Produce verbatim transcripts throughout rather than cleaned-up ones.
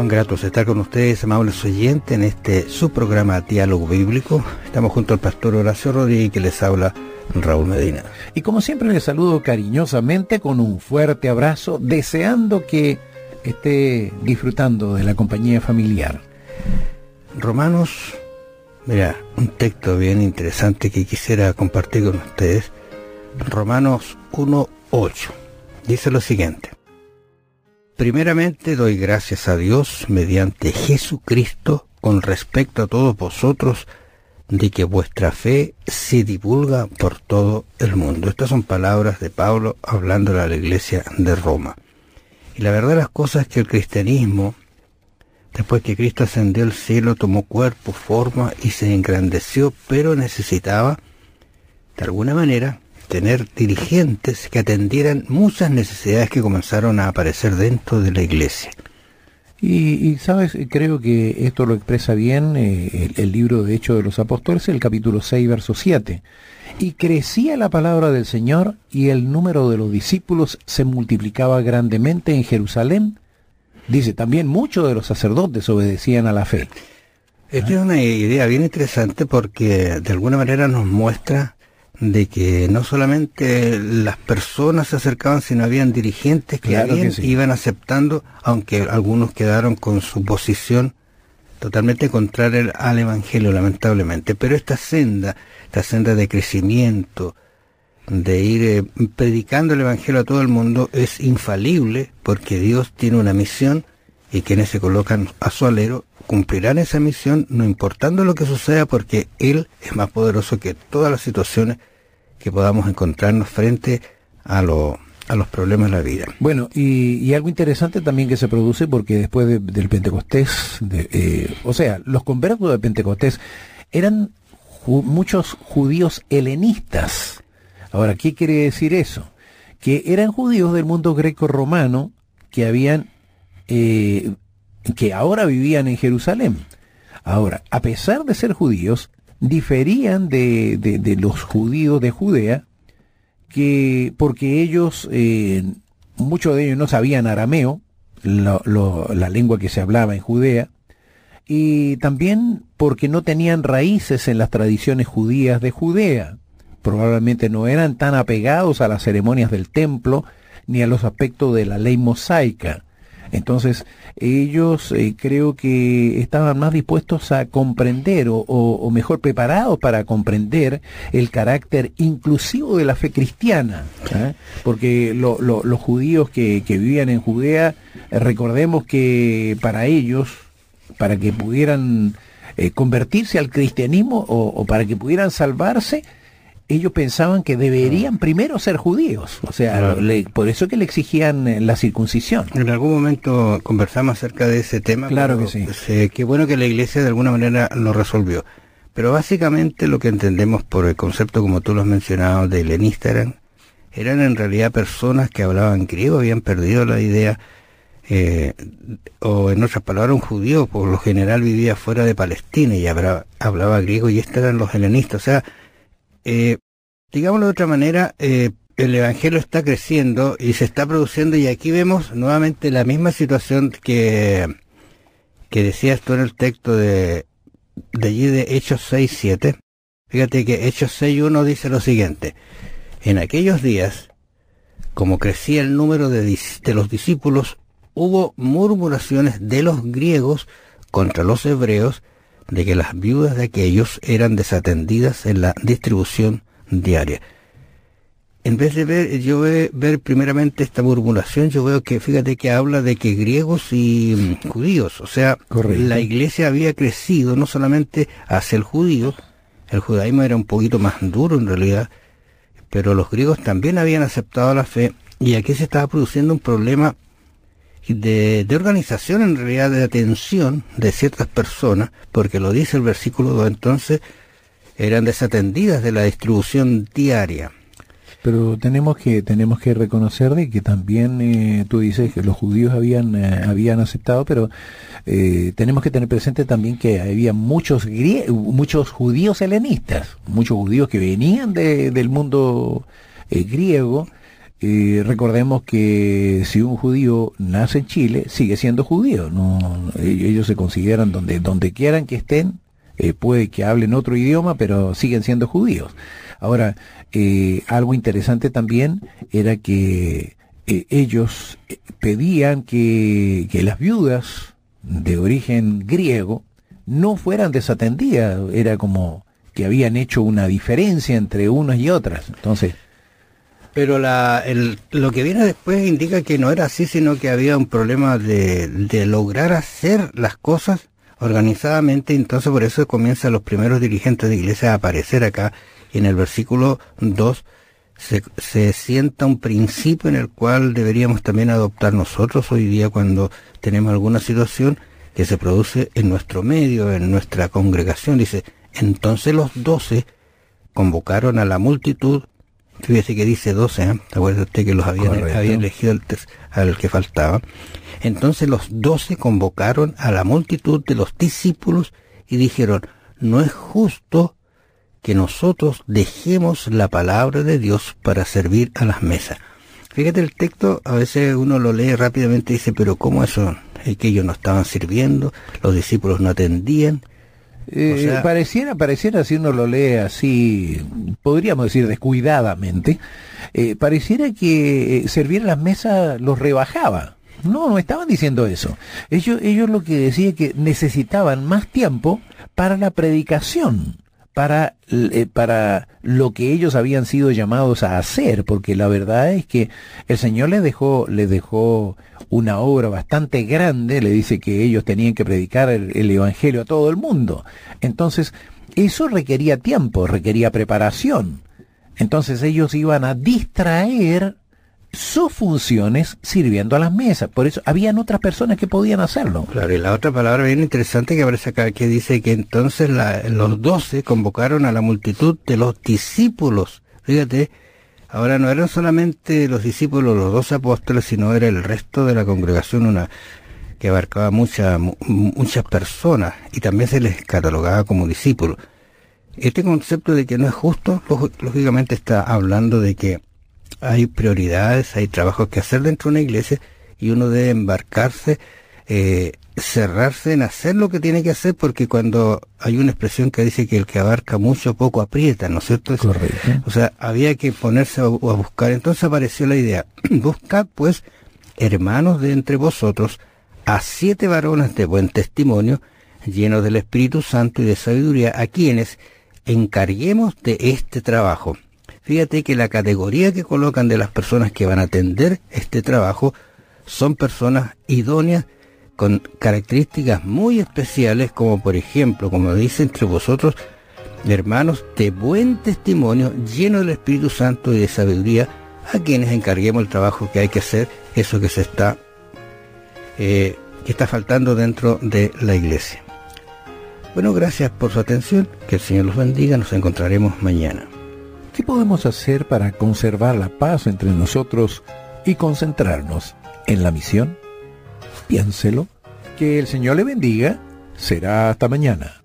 cuán grato es estar con ustedes, amables oyentes, en este su programa Diálogo Bíblico. Estamos junto al pastor Horacio Rodríguez, que les habla Raúl Medina. Y como siempre les saludo cariñosamente con un fuerte abrazo, deseando que esté disfrutando de la compañía familiar. Romanos, mira, un texto bien interesante que quisiera compartir con ustedes. Romanos uno ocho. Dice lo siguiente: primeramente doy gracias a Dios mediante Jesucristo con respecto a todos vosotros, de que vuestra fe se divulga por todo el mundo. Estas son palabras de Pablo hablando a la iglesia de Roma. Y la verdad de las cosas es que el cristianismo, después que Cristo ascendió al cielo, tomó cuerpo, forma y se engrandeció, pero necesitaba, de alguna manera, tener dirigentes que atendieran muchas necesidades que comenzaron a aparecer dentro de la iglesia. Y, y sabes, creo que esto lo expresa bien eh, el, el libro de Hechos de los Apóstoles, el capítulo seis, verso siete. Y crecía la palabra del Señor, y el número de los discípulos se multiplicaba grandemente en Jerusalén. Dice, también muchos de los sacerdotes obedecían a la fe. Esta ¿Ah? es una idea bien interesante porque de alguna manera nos muestra de que no solamente las personas se acercaban, sino habían dirigentes que, claro habían, que sí. iban aceptando, aunque algunos quedaron con su posición totalmente contraria al Evangelio, lamentablemente. Pero esta senda, esta senda de crecimiento, de ir eh, predicando el Evangelio a todo el mundo, es infalible, porque Dios tiene una misión y quienes se colocan a su alero cumplirán esa misión, no importando lo que suceda, porque Él es más poderoso que todas las situaciones que podamos encontrarnos frente a, lo, a los problemas de la vida. Bueno, y, y algo interesante también que se produce, porque después de, del Pentecostés, de, eh, o sea, los conversos de Pentecostés eran ju- muchos judíos helenistas. Ahora, ¿qué quiere decir eso? Que eran judíos del mundo greco-romano que habían eh, que ahora vivían en Jerusalén. Ahora, a pesar de ser judíos, diferían de, de, de los judíos de Judea, que porque ellos, eh, muchos de ellos no sabían arameo, lo, lo, la lengua que se hablaba en Judea, y también porque no tenían raíces en las tradiciones judías de Judea. Probablemente no eran tan apegados a las ceremonias del templo, ni a los aspectos de la ley mosaica. Entonces, ellos eh, creo que estaban más dispuestos a comprender, o, o, o mejor preparados para comprender el carácter inclusivo de la fe cristiana, ¿eh? Porque lo, lo, los judíos que, que vivían en Judea, eh, recordemos que para ellos, para que pudieran eh, convertirse al cristianismo, o, o para que pudieran salvarse, ellos pensaban que deberían primero ser judíos, o sea, claro. le, por eso que le exigían la circuncisión. En algún momento conversamos acerca de ese tema. Claro que sí. Pues, qué bueno que la iglesia de alguna manera lo resolvió. Pero básicamente lo que entendemos por el concepto, como tú lo has mencionado, de helenista, eran, eran en realidad personas que hablaban griego, habían perdido la idea, eh, o en otras palabras, un judío por lo general vivía fuera de Palestina y hablaba, hablaba griego, y estos eran los helenistas, o sea, Eh, digámoslo de otra manera, eh, el Evangelio está creciendo y se está produciendo, y aquí vemos nuevamente la misma situación que, que decías tú en el texto de, de allí de Hechos seis siete. Fíjate que Hechos seis uno dice lo siguiente: en aquellos días, como crecía el número de, de los discípulos, hubo murmuraciones de los griegos contra los hebreos, de que las viudas de aquellos eran desatendidas en la distribución diaria. En vez de ver, yo ve, ver primeramente esta murmuración, yo veo que, fíjate que habla de que griegos y mm, judíos, o sea, correcto, la iglesia había crecido no solamente hacia el judío, el judaísmo era un poquito más duro en realidad, pero los griegos también habían aceptado la fe, y aquí se estaba produciendo un problema De, de organización, en realidad de atención de ciertas personas, porque lo dice el versículo dos, entonces eran desatendidas de la distribución diaria. Pero tenemos que tenemos que reconocer de que también eh, tú dices que los judíos habían eh, habían aceptado, pero eh, tenemos que tener presente también que había muchos grie- muchos judíos helenistas, muchos judíos que venían de, del mundo eh, griego, Eh, recordemos que si un judío nace en Chile, sigue siendo judío. No, ellos se consideran donde, donde quieran que estén, eh, puede que hablen otro idioma, pero siguen siendo judíos. Ahora, eh, algo interesante también era que eh, ellos pedían que, que las viudas de origen griego no fueran desatendidas. Era como que habían hecho una diferencia entre unas y otras. Entonces, pero la, el, lo que viene después indica que no era así, sino que había un problema de, de lograr hacer las cosas organizadamente. Entonces por eso comienzan los primeros dirigentes de iglesia a aparecer acá. Y en el versículo dos se, se sienta un principio en el cual deberíamos también adoptar nosotros hoy día cuando tenemos alguna situación que se produce en nuestro medio, en nuestra congregación. Dice, entonces los doce convocaron a la multitud. Fíjese que dice doce, ¿eh? ¿Se acuerda usted que los habían, habían elegido al, al que faltaba? Entonces los doce convocaron a la multitud de los discípulos y dijeron, no es justo que nosotros dejemos la palabra de Dios para servir a las mesas. Fíjate el texto, a veces uno lo lee rápidamente y dice, pero ¿cómo eso? Es que ellos no estaban sirviendo, los discípulos no atendían. Eh, o sea, pareciera, pareciera, si uno lo lee así, podríamos decir descuidadamente, eh, pareciera que eh, servir a las mesas los rebajaba. No, no estaban diciendo eso. Ellos, ellos lo que decían es que necesitaban más tiempo para la predicación, para, eh, para lo que ellos habían sido llamados a hacer, porque la verdad es que el Señor les dejó, les dejó una obra bastante grande. Le dice que ellos tenían que predicar el, el Evangelio a todo el mundo. Entonces, eso requería tiempo, requería preparación. Entonces ellos iban a distraer sus funciones sirviendo a las mesas. Por eso habían otras personas que podían hacerlo. Claro, y la otra palabra bien interesante que aparece acá, que dice que entonces la, los doce convocaron a la multitud de los discípulos. Fíjate, ahora no eran solamente los discípulos, los doce apóstoles, sino era el resto de la congregación, una que abarcaba mucha, muchas personas, y también se les catalogaba como discípulos. Este concepto de que no es justo, lógicamente está hablando de que hay prioridades, hay trabajos que hacer dentro de una iglesia y uno debe embarcarse, eh, cerrarse en hacer lo que tiene que hacer, porque cuando hay una expresión que dice que el que abarca mucho poco aprieta, ¿no es cierto? Correcto. O sea, había que ponerse a, a buscar. Entonces apareció la idea, buscad pues, hermanos de entre vosotros, a siete varones de buen testimonio, llenos del Espíritu Santo y de sabiduría, a quienes encarguemos de este trabajo. Fíjate que la categoría que colocan de las personas que van a atender este trabajo son personas idóneas con características muy especiales, como por ejemplo, como dice entre vosotros, hermanos de buen testimonio, llenos del Espíritu Santo y de sabiduría, a quienes encarguemos el trabajo que hay que hacer, eso que se está, eh, que está faltando dentro de la iglesia. Bueno, gracias por su atención, que el Señor los bendiga, nos encontraremos mañana. ¿Qué podemos hacer para conservar la paz entre nosotros y concentrarnos en la misión? Piénselo. Que el Señor le bendiga. Será hasta mañana.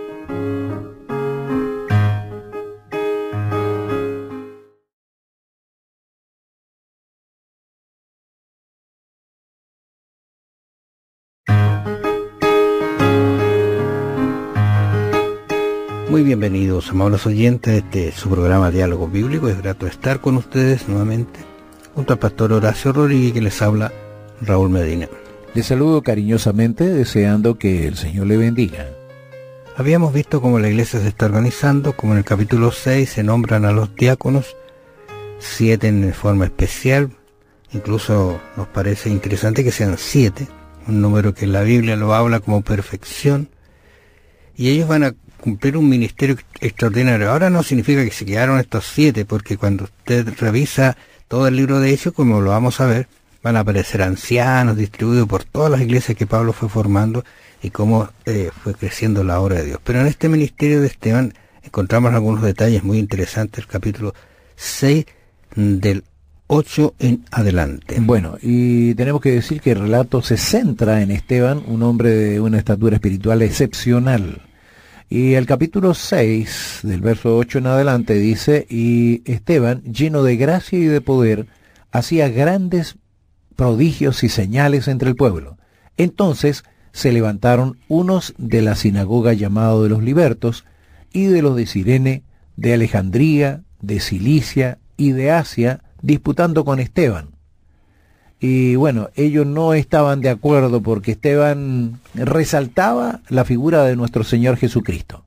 Muy bienvenidos, amables oyentes, de este su programa Diálogo Bíblico. Es grato estar con ustedes nuevamente, junto al pastor Horacio Rodríguez, que les habla Raúl Medina. Les saludo cariñosamente, deseando que el Señor le bendiga. Habíamos visto cómo la iglesia se está organizando, como en el capítulo seis se nombran a los diáconos, siete en forma especial. Incluso nos parece interesante que sean siete, un número que la Biblia lo habla como perfección, y ellos van a cumplir un ministerio extraordinario. Ahora no significa que se quedaron estos siete, porque cuando usted revisa todo el libro de Hechos, como lo vamos a ver, van a aparecer ancianos distribuidos por todas las iglesias que Pablo fue formando y cómo eh, fue creciendo la obra de Dios. Pero en este ministerio de Esteban encontramos algunos detalles muy interesantes, el capítulo seis del ocho en adelante. Bueno, y tenemos que decir que el relato se centra en Esteban, un hombre de una estatura espiritual excepcional. Y el capítulo seis, del verso ocho en adelante, dice, y Esteban, lleno de gracia y de poder, hacía grandes prodigios y señales entre el pueblo. Entonces se levantaron unos de la sinagoga llamado de los libertos, y de los de Cirene, de Alejandría, de Cilicia y de Asia, disputando con Esteban. Y bueno, ellos no estaban de acuerdo porque Esteban resaltaba la figura de nuestro Señor Jesucristo.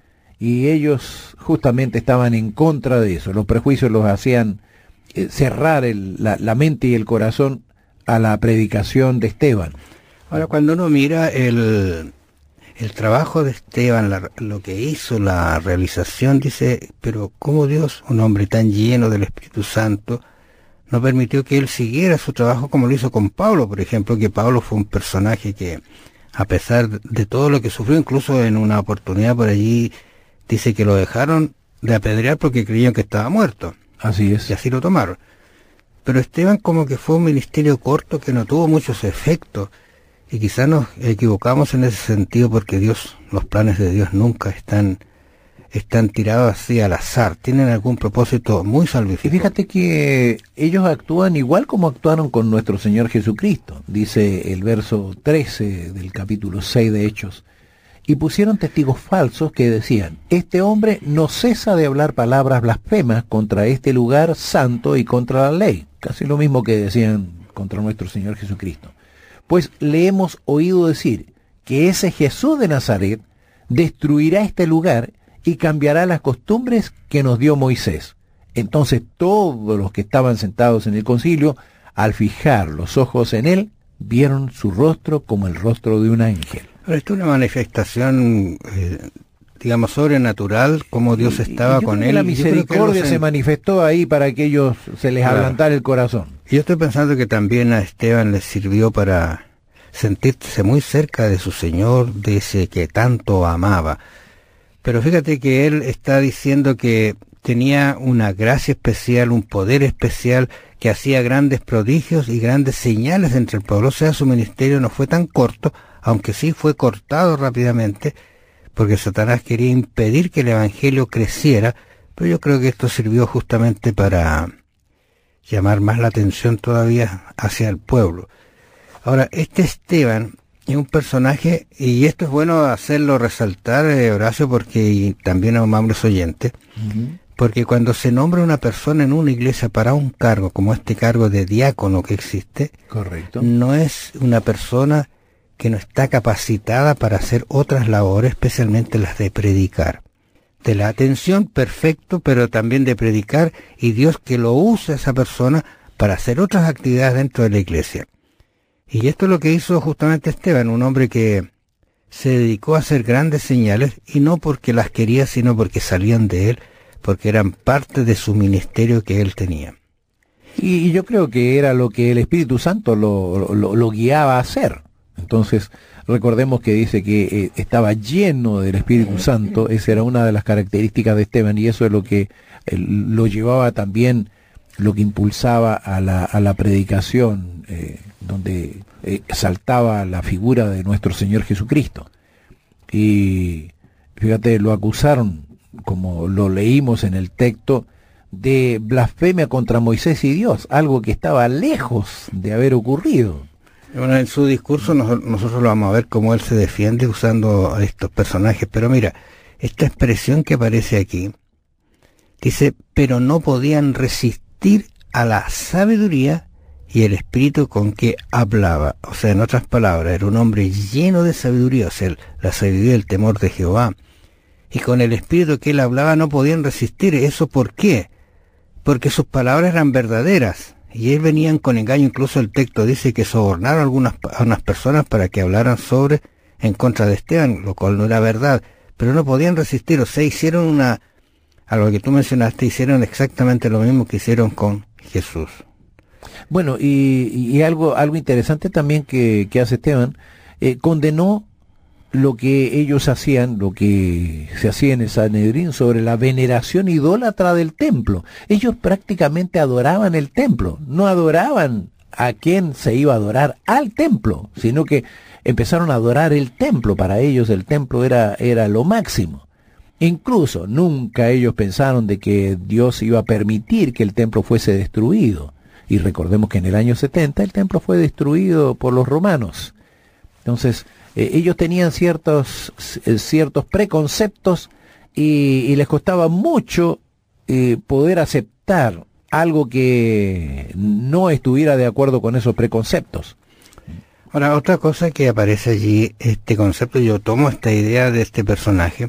Y ellos justamente estaban en contra de eso. Los prejuicios los hacían eh, cerrar el, la, la mente y el corazón a la predicación de Esteban. Ahora, cuando uno mira el, el trabajo de Esteban, la, lo que hizo, la realización, dice, pero ¿cómo Dios, un hombre tan lleno del Espíritu Santo, no permitió que él siguiera su trabajo como lo hizo con Pablo, por ejemplo, que Pablo fue un personaje que, a pesar de todo lo que sufrió, incluso en una oportunidad por allí, dice que lo dejaron de apedrear porque creían que estaba muerto. Así es. Y así lo tomaron. Pero Esteban como que fue un ministerio corto que no tuvo muchos efectos, y quizás nos equivocamos en ese sentido porque Dios, los planes de Dios nunca están... están tirados así al azar, tienen algún propósito muy salvífico. Y fíjate que ellos actúan igual como actuaron con nuestro Señor Jesucristo, dice el verso trece del capítulo seis de Hechos, y pusieron testigos falsos que decían, este hombre no cesa de hablar palabras blasfemas contra este lugar santo y contra la ley, casi lo mismo que decían contra nuestro Señor Jesucristo. Pues le hemos oído decir que ese Jesús de Nazaret destruirá este lugar y cambiará las costumbres que nos dio Moisés. Entonces todos los que estaban sentados en el concilio, al fijar los ojos en él, vieron su rostro como el rostro de un ángel. Pero esto es una manifestación, eh, digamos, sobrenatural, como Dios estaba con él. La misericordia se... se manifestó ahí para que ellos se les claro. adelantara el corazón. Y yo estoy pensando que también a Esteban le sirvió para sentirse muy cerca de su Señor, de ese que tanto amaba. Pero fíjate que él está diciendo que tenía una gracia especial, un poder especial, que hacía grandes prodigios y grandes señales entre el pueblo. O sea, su ministerio no fue tan corto, aunque sí fue cortado rápidamente, porque Satanás quería impedir que el evangelio creciera, pero yo creo que esto sirvió justamente para llamar más la atención todavía hacia el pueblo. Ahora, este Esteban es un personaje, y esto es bueno hacerlo resaltar, eh, Horacio, porque y también a amables oyentes, uh-huh. porque cuando se nombra una persona en una iglesia para un cargo, como este cargo de diácono que existe, correcto, no es una persona que no está capacitada para hacer otras labores, especialmente las de predicar. De la atención, perfecto, pero también de predicar, y Dios que lo usa a esa persona para hacer otras actividades dentro de la iglesia. Y esto es lo que hizo justamente Esteban, un hombre que se dedicó a hacer grandes señales, y no porque las quería, sino porque salían de él, porque eran parte de su ministerio que él tenía. Y, y yo creo que era lo que el Espíritu Santo lo, lo, lo guiaba a hacer. Entonces, recordemos que dice que eh, estaba lleno del Espíritu Santo, esa era una de las características de Esteban, y eso es lo que eh, lo llevaba también, lo que impulsaba a la, a la predicación, eh, donde eh, saltaba la figura de nuestro Señor Jesucristo. Y fíjate, lo acusaron, como lo leímos en el texto, de blasfemia contra Moisés y Dios, algo que estaba lejos de haber ocurrido. Bueno, en su discurso nos, nosotros lo vamos a ver cómo él se defiende usando a estos personajes, pero mira, esta expresión que aparece aquí, dice, pero no podían resistir a la sabiduría y el espíritu con que hablaba. O sea, en otras palabras, era un hombre lleno de sabiduría, o sea, la sabiduría y el temor de Jehová. Y con el espíritu que él hablaba no podían resistir. ¿Eso por qué? Porque sus palabras eran verdaderas. Y él venían con engaño, incluso el texto dice que sobornaron a algunas a unas personas para que hablaran sobre, en contra de Esteban, lo cual no era verdad, pero no podían resistir, o sea, hicieron una, a lo que tú mencionaste, hicieron exactamente lo mismo que hicieron con Jesús. Bueno, y, y algo, algo interesante también que, que hace Esteban, eh, condenó lo que ellos hacían, lo que se hacía en el Sanedrín sobre la veneración idólatra del templo. Ellos prácticamente adoraban el templo, no adoraban a quien se iba a adorar al templo, sino que empezaron a adorar el templo. Para ellos el templo era, era lo máximo. Incluso nunca ellos pensaron de que Dios iba a permitir que el templo fuese destruido. y recordemos que en el año setenta el templo fue destruido por los romanos. Entonces, eh, ellos tenían ciertos, eh, ciertos preconceptos y, y les costaba mucho eh, poder aceptar algo que no estuviera de acuerdo con esos preconceptos. Ahora, otra cosa que aparece allí, este concepto, yo tomo esta idea de este personaje.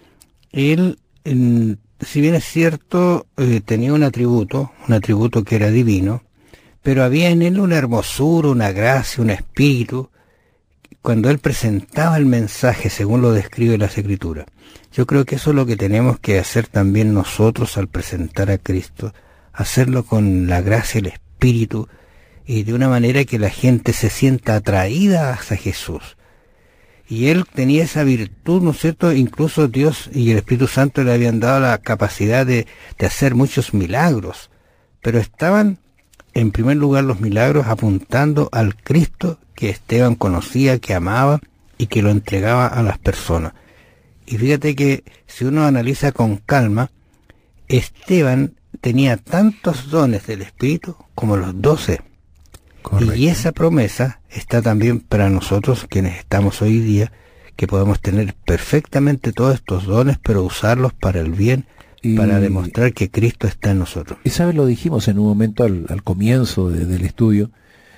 Él, en, si bien es cierto, eh, tenía un atributo, un atributo que era divino, pero había en él una hermosura, una gracia, un espíritu, cuando él presentaba el mensaje según lo describe las Escrituras. Yo creo que eso es lo que tenemos que hacer también nosotros al presentar a Cristo, hacerlo con la gracia, el espíritu, y de una manera que la gente se sienta atraída hacia Jesús. Y él tenía esa virtud, ¿no es cierto? Incluso Dios y el Espíritu Santo le habían dado la capacidad de, de hacer muchos milagros, pero estaban, en primer lugar, los milagros apuntando al Cristo que Esteban conocía, que amaba y que lo entregaba a las personas. Y fíjate que si uno analiza con calma, Esteban tenía tantos dones del Espíritu como los doce. Correcto. Y esa promesa está también para nosotros, quienes estamos hoy día, que podemos tener perfectamente todos estos dones, pero usarlos para el bien, y para demostrar que Cristo está en nosotros. Y sabes, lo dijimos en un momento al, al comienzo de, del estudio,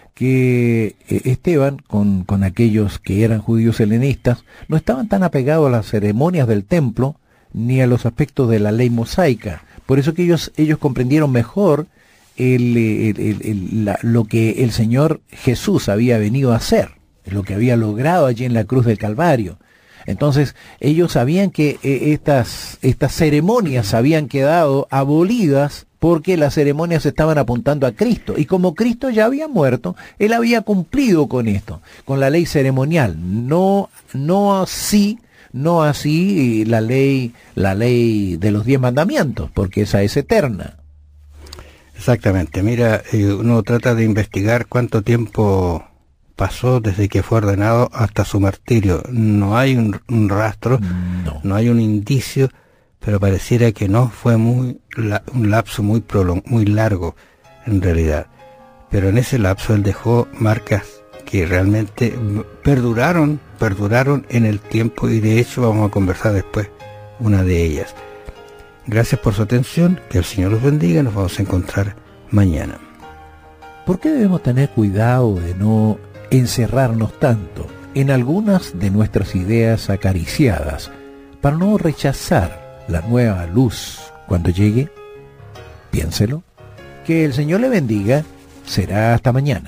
que Esteban, con, con aquellos que eran judíos helenistas, no estaban tan apegados a las ceremonias del templo, ni a los aspectos de la ley mosaica. Por eso que ellos, ellos comprendieron mejor el, el, el, el, la, lo que el Señor Jesús había venido a hacer, lo que había logrado allí en la cruz del Calvario. Entonces, ellos sabían que eh, estas, estas ceremonias habían quedado abolidas porque las ceremonias estaban apuntando a Cristo. Y como Cristo ya había muerto, Él había cumplido con esto, con la ley ceremonial. No, no así, no así la ley, la ley de los diez mandamientos, porque esa es eterna. Exactamente. Mira, eh, uno trata de investigar cuánto tiempo pasó desde que fue ordenado hasta su martirio. No hay un, un rastro, no. no hay un indicio, pero pareciera que no fue muy la, un lapso muy prolong, muy largo en realidad. Pero en ese lapso él dejó marcas que realmente perduraron, perduraron en el tiempo, y de hecho vamos a conversar después una de ellas. Gracias por su atención, que el Señor los bendiga, nos vamos a encontrar mañana. ¿Por qué debemos tener cuidado de no encerrarnos tanto en algunas de nuestras ideas acariciadas para no rechazar la nueva luz cuando llegue? Piénselo. Que el Señor le bendiga. Será hasta mañana.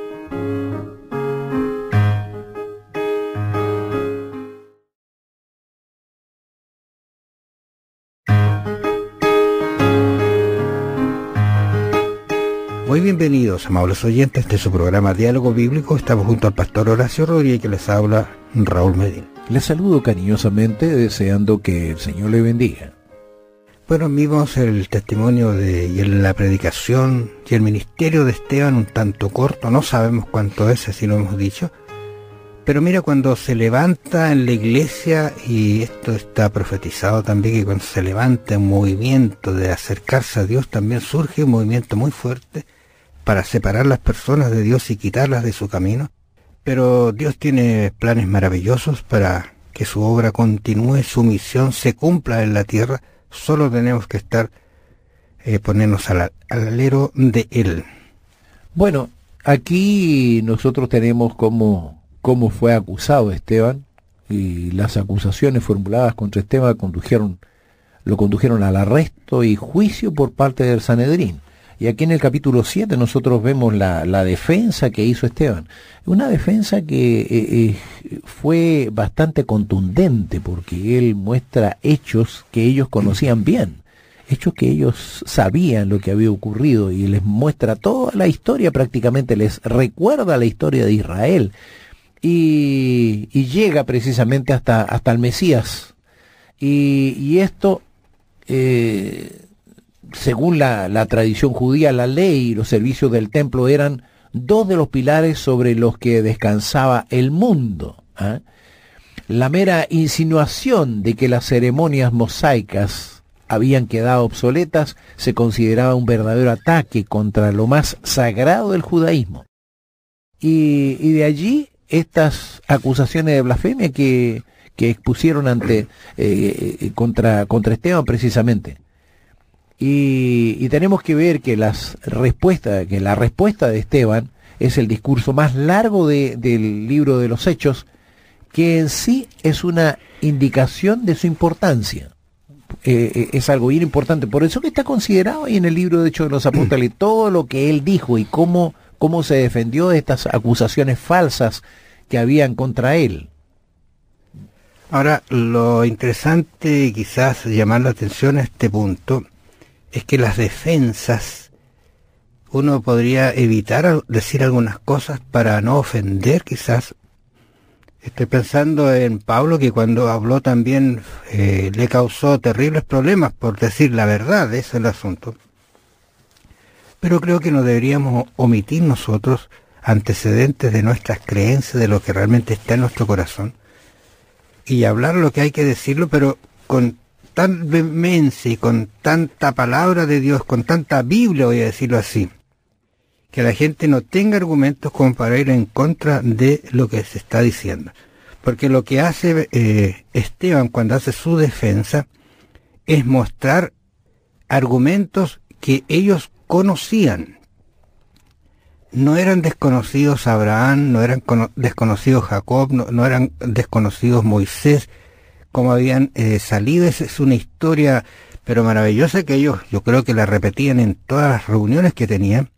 Muy bienvenidos, amables oyentes, de su programa Diálogo Bíblico. Estamos junto al pastor Horacio Rodríguez, que les habla Raúl Medina. Les saludo cariñosamente, deseando que el Señor le bendiga. Bueno, vimos el testimonio de, y la predicación y el ministerio de Esteban, un tanto corto, no sabemos cuánto es, así lo hemos dicho. Pero mira, cuando se levanta en la iglesia, y esto está profetizado también, que cuando se levanta un movimiento de acercarse a Dios, también surge un movimiento muy fuerte para separar las personas de Dios y quitarlas de su camino. Pero Dios tiene planes maravillosos para que su obra continúe, su misión se cumpla en la tierra. Solo tenemos que estar, eh, ponernos al, al alero de Él. Bueno, aquí nosotros tenemos cómo, cómo fue acusado Esteban, y las acusaciones formuladas contra Esteban condujeron, lo condujeron al arresto y juicio por parte del Sanedrín. Y aquí en el capítulo siete nosotros vemos la, la defensa que hizo Esteban. Una defensa que eh, eh, fue bastante contundente, porque él muestra hechos que ellos conocían bien, hechos que ellos sabían lo que había ocurrido, y les muestra toda la historia, prácticamente les recuerda la historia de Israel, y, y llega precisamente hasta, hasta el Mesías. Y, y esto... Eh, según la, la tradición judía, la ley y los servicios del templo eran dos de los pilares sobre los que descansaba el mundo. ¿eh? La mera insinuación de que las ceremonias mosaicas habían quedado obsoletas, se consideraba un verdadero ataque contra lo más sagrado del judaísmo. Y, y de allí estas acusaciones de blasfemia que, que expusieron ante eh, contra, contra Esteban precisamente. Y, y tenemos que ver que las respuestas, que la respuesta de Esteban es el discurso más largo de, del libro de los Hechos, que en sí es una indicación de su importancia. Eh, es algo bien importante, por eso que está considerado ahí en el libro de Hechos de los Apóstoles, todo lo que él dijo y cómo, cómo se defendió de estas acusaciones falsas que habían contra él. Ahora, lo interesante y quizás llamar la atención a este punto es que las defensas, uno podría evitar decir algunas cosas para no ofender quizás. Estoy pensando en Pablo, que cuando habló también eh, le causó terribles problemas por decir la verdad, ese es el asunto. Pero creo que no deberíamos omitir nosotros antecedentes de nuestras creencias, de lo que realmente está en nuestro corazón, y hablar lo que hay que decirlo, pero con tan vehemencia y con tanta palabra de Dios, con tanta Biblia, voy a decirlo así, que la gente no tenga argumentos como para ir en contra de lo que se está diciendo. Porque lo que hace eh, Esteban cuando hace su defensa es mostrar argumentos que ellos conocían. No eran desconocidos Abraham, no eran desconocidos Jacob, no, no eran desconocidos Moisés, como habían eh, salido. Esa es una historia pero maravillosa que ellos, yo creo que la repetían en todas las reuniones que tenían.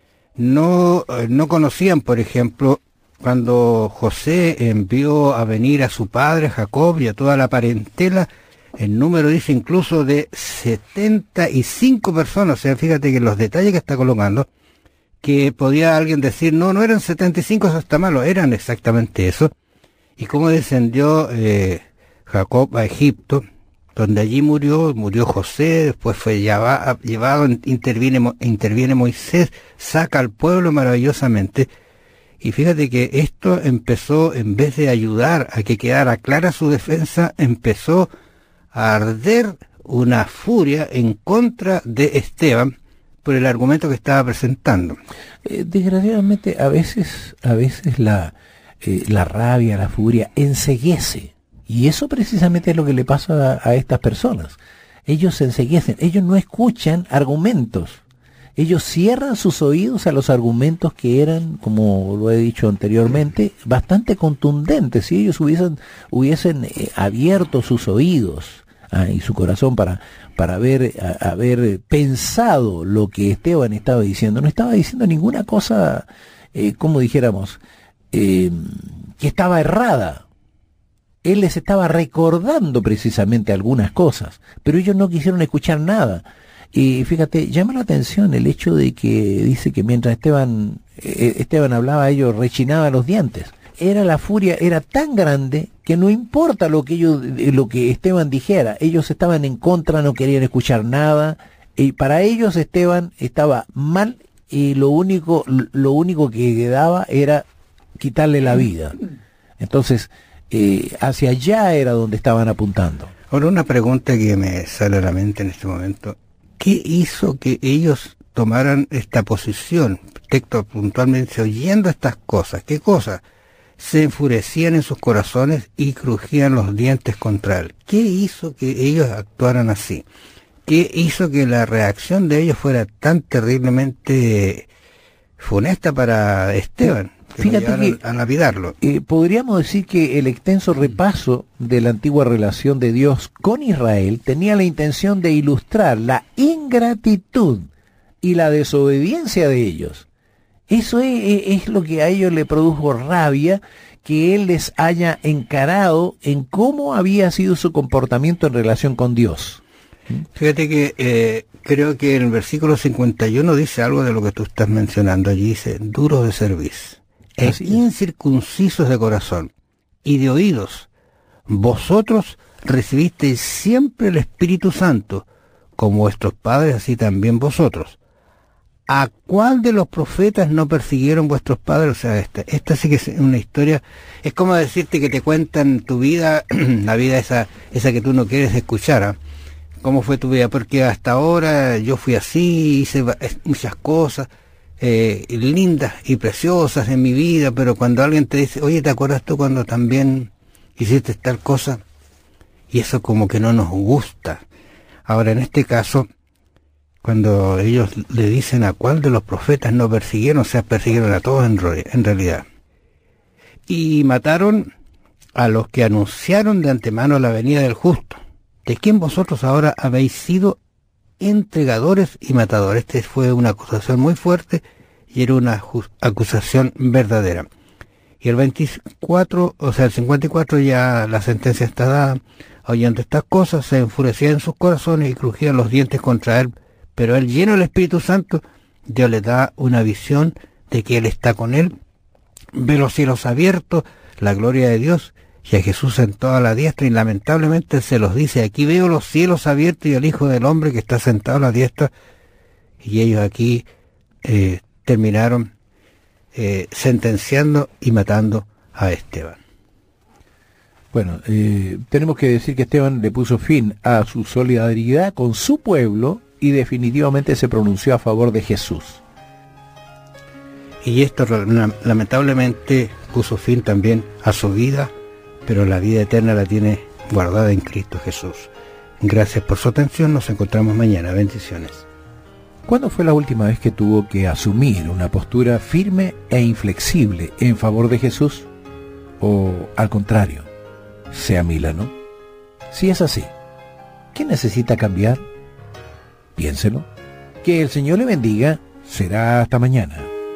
No, no conocían, por ejemplo, cuando José envió a venir a su padre Jacob y a toda la parentela, el número dice incluso de setenta y cinco personas. O sea, fíjate que los detalles que está colocando, que podía alguien decir, no, no eran setenta y cinco, eso está malo, eran exactamente eso. Y cómo descendió eh, Jacob a Egipto, donde allí murió, murió José, después fue llevado, llevado interviene, interviene Moisés, saca al pueblo maravillosamente. Y fíjate que esto empezó, en vez de ayudar a que quedara clara su defensa, empezó a arder una furia en contra de Esteban por el argumento que estaba presentando. Eh, desgraciadamente, a veces, a veces la, eh, la rabia, la furia enceguece. Y eso precisamente es lo que le pasa a, a estas personas. Ellos se enceguecen, ellos no escuchan argumentos. Ellos cierran sus oídos a los argumentos que eran, como lo he dicho anteriormente, bastante contundentes. Si ellos hubiesen, hubiesen eh, abierto sus oídos ah, y su corazón para, para haber, a, haber pensado lo que Esteban estaba diciendo, no estaba diciendo ninguna cosa, eh, como dijéramos, eh, que estaba errada. Él les estaba recordando precisamente algunas cosas, pero ellos no quisieron escuchar nada. Y fíjate, llama la atención el hecho de que dice que mientras Esteban, eh, Esteban hablaba, ellos rechinaban los dientes. Era la furia, era tan grande que no importa lo que ellos, lo que Esteban dijera, ellos estaban en contra, no querían escuchar nada, y para ellos Esteban estaba mal, y lo único, lo único que quedaba era quitarle la vida. Entonces, eh, hacia allá era donde estaban apuntando. Ahora, una pregunta que me sale a la mente en este momento: ¿qué hizo que ellos tomaran esta posición? Texto puntualmente, oyendo estas cosas, ¿qué cosas? Se enfurecían en sus corazones y crujían los dientes contra él. ¿Qué hizo que ellos actuaran así? ¿Qué hizo que la reacción de ellos fuera tan terriblemente funesta para Esteban? Que Fíjate que a, a lapidarlo. Eh, podríamos decir que el extenso repaso de la antigua relación de Dios con Israel tenía la intención de ilustrar la ingratitud y la desobediencia de ellos. Eso es, es lo que a ellos le produjo rabia, que Él les haya encarado en cómo había sido su comportamiento en relación con Dios. Fíjate que eh, creo que en el versículo cincuenta y uno dice algo de lo que tú estás mencionando. Allí dice, duros de cerviz, e incircuncisos de corazón y de oídos, vosotros recibisteis siempre el Espíritu Santo, como vuestros padres, así también vosotros. ¿A cuál de los profetas no persiguieron vuestros padres? O sea, esta, esta sí que es una historia, es como decirte que te cuentan tu vida, la vida esa, esa que tú no quieres escuchar, ¿eh? ¿cómo fue tu vida? Porque hasta ahora yo fui así, hice muchas cosas eh, lindas y preciosas en mi vida, pero cuando alguien te dice, oye, ¿te acuerdas tú cuando también hiciste tal cosa? Y eso como que no nos gusta. Ahora, en este caso, cuando ellos le dicen a cuál de los profetas no persiguieron, o sea, persiguieron a todos en, en realidad. Y mataron a los que anunciaron de antemano la venida del justo, de quien vosotros ahora habéis sido entregadores y matadores. Esta fue una acusación muy fuerte y era una acusación verdadera. Y el veinticuatro, o sea, el cincuenta y cuatro ya la sentencia está dada. Oyendo estas cosas, se enfurecían en sus corazones y crujían los dientes contra él. Pero él, lleno del Espíritu Santo, Dios le da una visión de que él está con él. Ve los cielos abiertos, la gloria de Dios, y a Jesús sentado a la diestra, y lamentablemente se los dice, aquí veo los cielos abiertos y el Hijo del Hombre que está sentado a la diestra. Y ellos aquí eh, terminaron eh, sentenciando y matando a Esteban. Bueno, eh, tenemos que decir que Esteban le puso fin a su solidaridad con su pueblo y definitivamente se pronunció a favor de Jesús. Y esto lamentablemente puso fin también a su vida, pero la vida eterna la tiene guardada en Cristo Jesús. Gracias por su atención, nos encontramos mañana. Bendiciones. ¿Cuándo fue la última vez que tuvo que asumir una postura firme e inflexible en favor de Jesús? ¿O al contrario, sea Milano? Si es así, ¿qué necesita cambiar? Piénselo. Que el Señor le bendiga. Será hasta mañana.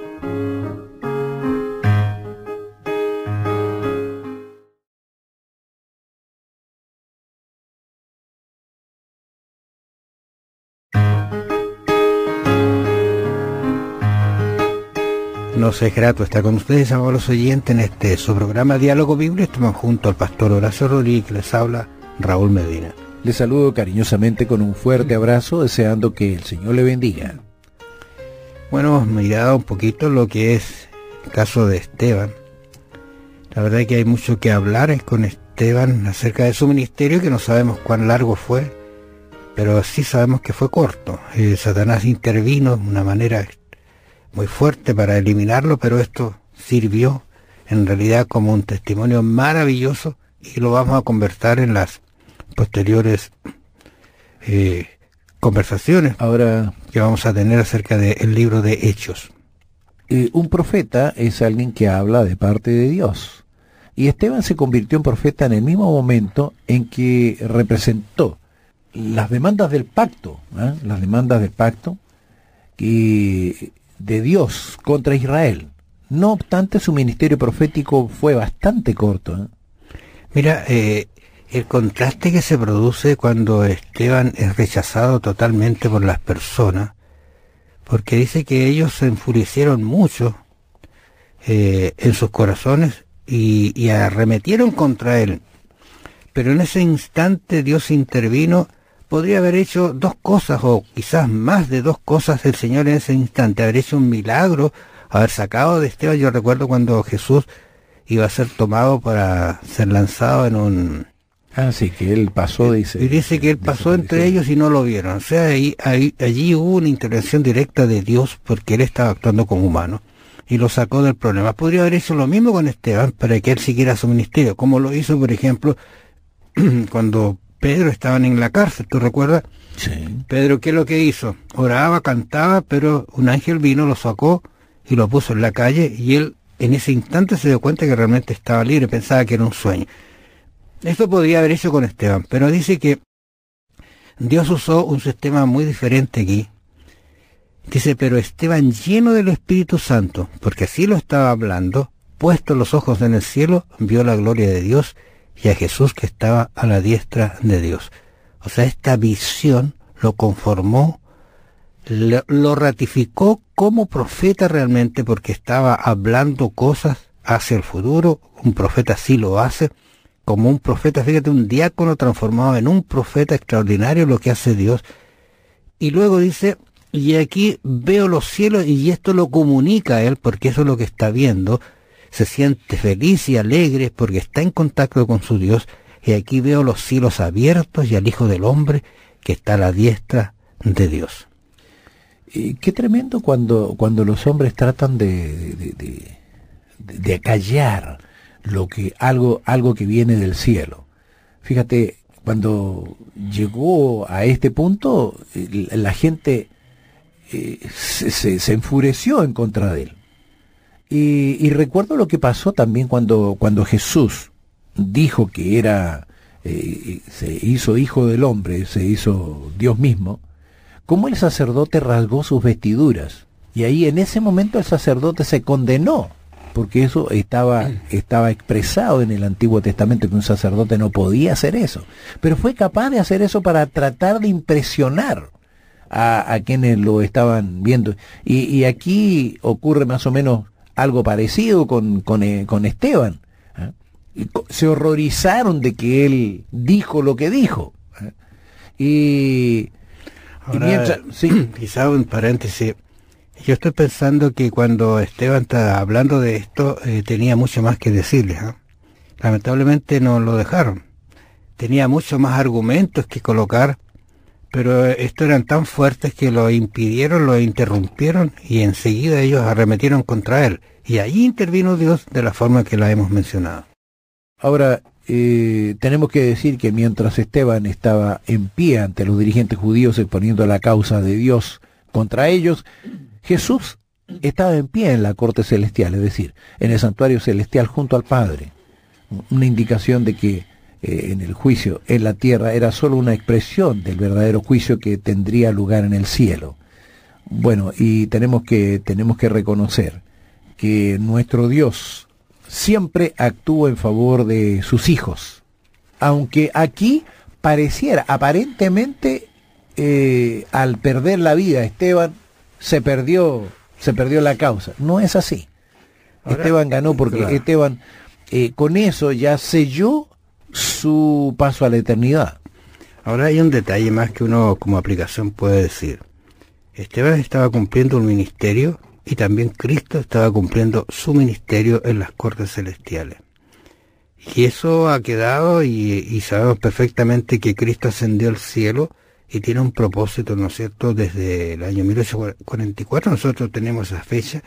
Nos es grato estar con ustedes, amables oyentes, en este su programa Diálogo Bíblico. Estamos junto al pastor Horacio Rodríguez, que les habla Raúl Medina. Les saludo cariñosamente con un fuerte abrazo, deseando que el Señor le bendiga. Bueno, hemos mirado un poquito lo que es el caso de Esteban. La verdad es que hay mucho que hablar con Esteban acerca de su ministerio, que no sabemos cuán largo fue, pero sí sabemos que fue corto. Eh, Satanás intervino de una manera muy fuerte para eliminarlo, pero esto sirvió en realidad como un testimonio maravilloso y lo vamos a conversar en las posteriores eh, conversaciones ahora que vamos a tener acerca del libro de Hechos. Eh, un profeta es alguien que habla de parte de Dios, y Esteban se convirtió en profeta en el mismo momento en que representó las demandas del pacto, ¿eh? las demandas del pacto que de Dios contra Israel. No obstante, su ministerio profético fue bastante corto. ¿eh? Mira, eh, el contraste que se produce cuando Esteban es rechazado totalmente por las personas, porque dice que ellos se enfurecieron mucho eh, en sus corazones y, y arremetieron contra él. Pero en ese instante Dios intervino. Podría haber hecho dos cosas, o quizás más de dos cosas el Señor en ese instante, haber hecho un milagro, haber sacado de Esteban. Yo recuerdo cuando Jesús iba a ser tomado para ser lanzado en un... Ah, sí, que él pasó, dice. Y dice que él pasó entre ellos y no lo vieron. O sea, ahí, ahí, allí hubo una intervención directa de Dios, porque él estaba actuando como humano, y lo sacó del problema. Podría haber hecho lo mismo con Esteban, para que él siguiera su ministerio, como lo hizo, por ejemplo, cuando Pedro estaban en la cárcel, ¿tú recuerdas? Sí. Pedro, ¿qué es lo que hizo? Oraba, cantaba, pero un ángel vino, lo sacó y lo puso en la calle, y él en ese instante se dio cuenta que realmente estaba libre, pensaba que era un sueño. Esto podría haber hecho con Esteban, pero dice que Dios usó un sistema muy diferente aquí. Dice, pero Esteban, lleno del Espíritu Santo, porque así lo estaba hablando, puesto los ojos en el cielo, vio la gloria de Dios y a Jesús que estaba a la diestra de Dios. O sea, esta visión lo conformó, lo, lo ratificó como profeta realmente, porque estaba hablando cosas hacia el futuro. Un profeta sí lo hace, como un profeta, fíjate, un diácono transformado en un profeta extraordinario, lo que hace Dios. Y luego dice, y aquí veo los cielos, y esto lo comunica a él, porque eso es lo que está viendo. Se siente feliz y alegre porque está en contacto con su Dios. Y aquí veo los cielos abiertos y al Hijo del Hombre que está a la diestra de Dios. Y qué tremendo cuando, cuando los hombres tratan de, de, de, de, de acallar lo que, algo, algo que viene del cielo. Fíjate, cuando llegó a este punto, la gente eh, se, se, se enfureció en contra de él. Y, y recuerdo lo que pasó también cuando, cuando Jesús dijo que era, eh, se hizo hijo del hombre, se hizo Dios mismo, cómo el sacerdote rasgó sus vestiduras. Y ahí en ese momento el sacerdote se condenó, porque eso estaba, estaba expresado en el Antiguo Testamento, que un sacerdote no podía hacer eso. Pero fue capaz de hacer eso para tratar de impresionar a, a quienes lo estaban viendo. Y, y aquí ocurre más o menos algo parecido con, con, eh, con Esteban. ¿eh? Y se horrorizaron de que él dijo lo que dijo. ¿eh? Y, Ahora, y mientras, sí. Quizá un paréntesis. Yo estoy pensando que cuando Esteban está hablando de esto, eh, tenía mucho más que decirles. ¿eh? Lamentablemente no lo dejaron. Tenía mucho más argumentos que colocar, pero estos eran tan fuertes que lo impidieron, lo interrumpieron y enseguida ellos arremetieron contra él. Y allí intervino Dios de la forma que la hemos mencionado. Ahora, eh, tenemos que decir que mientras Esteban estaba en pie ante los dirigentes judíos exponiendo la causa de Dios contra ellos, Jesús estaba en pie en la corte celestial, es decir, en el santuario celestial junto al Padre. Una indicación de que eh, en el juicio en la tierra era solo una expresión del verdadero juicio que tendría lugar en el cielo. Bueno, y tenemos que, tenemos que reconocer que nuestro Dios siempre actúa en favor de sus hijos, aunque aquí pareciera, aparentemente, eh, al perder la vida Esteban, se perdió, se perdió la causa. No es así. Ahora, Esteban ganó porque claro. Esteban eh, con eso ya selló su paso a la eternidad. Ahora hay un detalle más que uno como aplicación puede decir. Esteban estaba cumpliendo un ministerio y también Cristo estaba cumpliendo su ministerio en las cortes celestiales. Y eso ha quedado y, y sabemos perfectamente que Cristo ascendió al cielo y tiene un propósito, ¿no es cierto? Desde el año mil ochocientos cuarenta y cuatro nosotros tenemos esa fecha.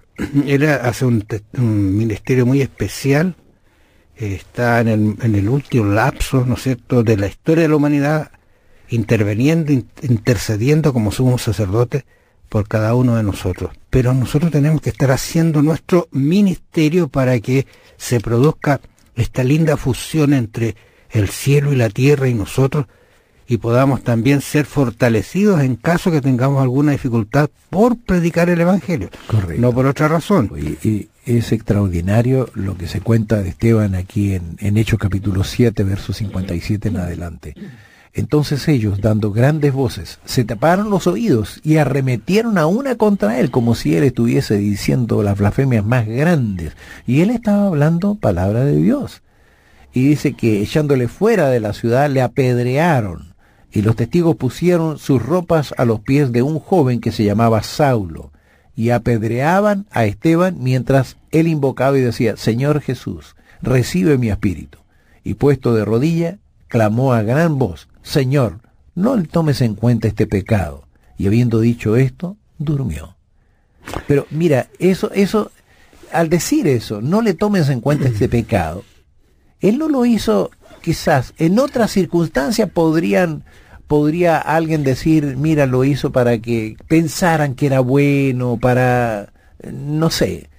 Él hace un, un ministerio muy especial, eh, está en el, en el último lapso, ¿no es cierto?, de la historia de la humanidad, interviniendo, in, intercediendo como sumo sacerdote por cada uno de nosotros. Pero nosotros tenemos que estar haciendo nuestro ministerio para que se produzca esta linda fusión entre el cielo y la tierra y nosotros, y podamos también ser fortalecidos en caso que tengamos alguna dificultad por predicar el Evangelio. Correcto. No por otra razón. Y, y es extraordinario lo que se cuenta de Esteban aquí en, en Hechos capítulo siete, versos cincuenta y siete en adelante. Entonces ellos, dando grandes voces, se taparon los oídos y arremetieron a una contra él, como si él estuviese diciendo las blasfemias más grandes. Y él estaba hablando palabra de Dios. Y dice que echándole fuera de la ciudad le apedrearon. Y los testigos pusieron sus ropas a los pies de un joven que se llamaba Saulo, y apedreaban a Esteban mientras él invocaba y decía: Señor Jesús, recibe mi espíritu. Y puesto de rodilla, clamó a gran voz: Señor, no le tomes en cuenta este pecado. Y habiendo dicho esto, durmió. Pero mira, eso, eso, al decir eso, no le tomes en cuenta este pecado, él no lo hizo. Quizás en otras circunstancias podrían, podría alguien decir, mira, lo hizo para que pensaran que era bueno, para, no sé,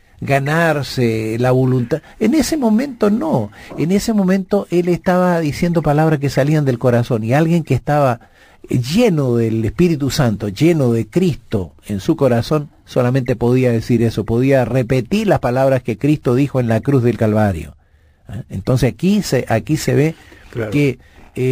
ganarse la voluntad. En ese momento no, en ese momento él estaba diciendo palabras que salían del corazón, y alguien que estaba lleno del Espíritu Santo, lleno de Cristo en su corazón, solamente podía decir eso, podía repetir las palabras que Cristo dijo en la cruz del Calvario. Entonces aquí se, aquí se ve claro. que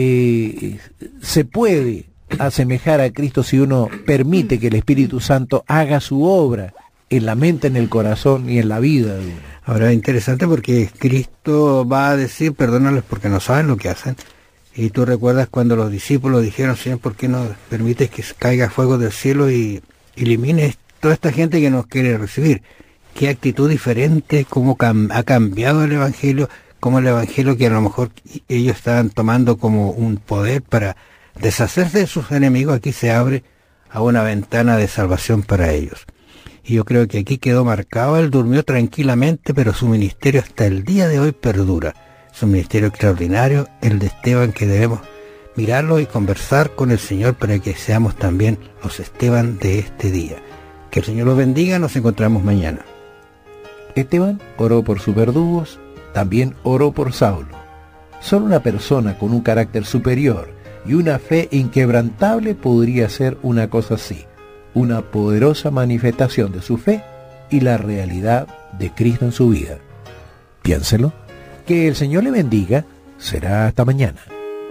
eh, se puede asemejar a Cristo si uno permite que el Espíritu Santo haga su obra en la mente, en el corazón y en la vida de uno. Ahora es interesante porque Cristo va a decir, perdónales porque no saben lo que hacen. Y tú recuerdas cuando los discípulos dijeron: Señor, ¿por qué no permites que caiga fuego del cielo y elimines toda esta gente que nos quiere recibir? Qué actitud diferente, cómo cam- ha cambiado el Evangelio, como el Evangelio que a lo mejor ellos estaban tomando como un poder para deshacerse de sus enemigos, aquí se abre a una ventana de salvación para ellos. Y yo creo que aquí quedó marcado, él durmió tranquilamente, pero su ministerio hasta el día de hoy perdura. Es un ministerio extraordinario, el de Esteban, que debemos mirarlo y conversar con el Señor para que seamos también los Esteban de este día. Que el Señor los bendiga, nos encontramos mañana. Esteban oró por sus verdugos, también oró por Saulo. Solo una persona con un carácter superior y una fe inquebrantable podría hacer una cosa así, una poderosa manifestación de su fe y la realidad de Cristo en su vida. Piénselo, que el Señor le bendiga, será hasta mañana.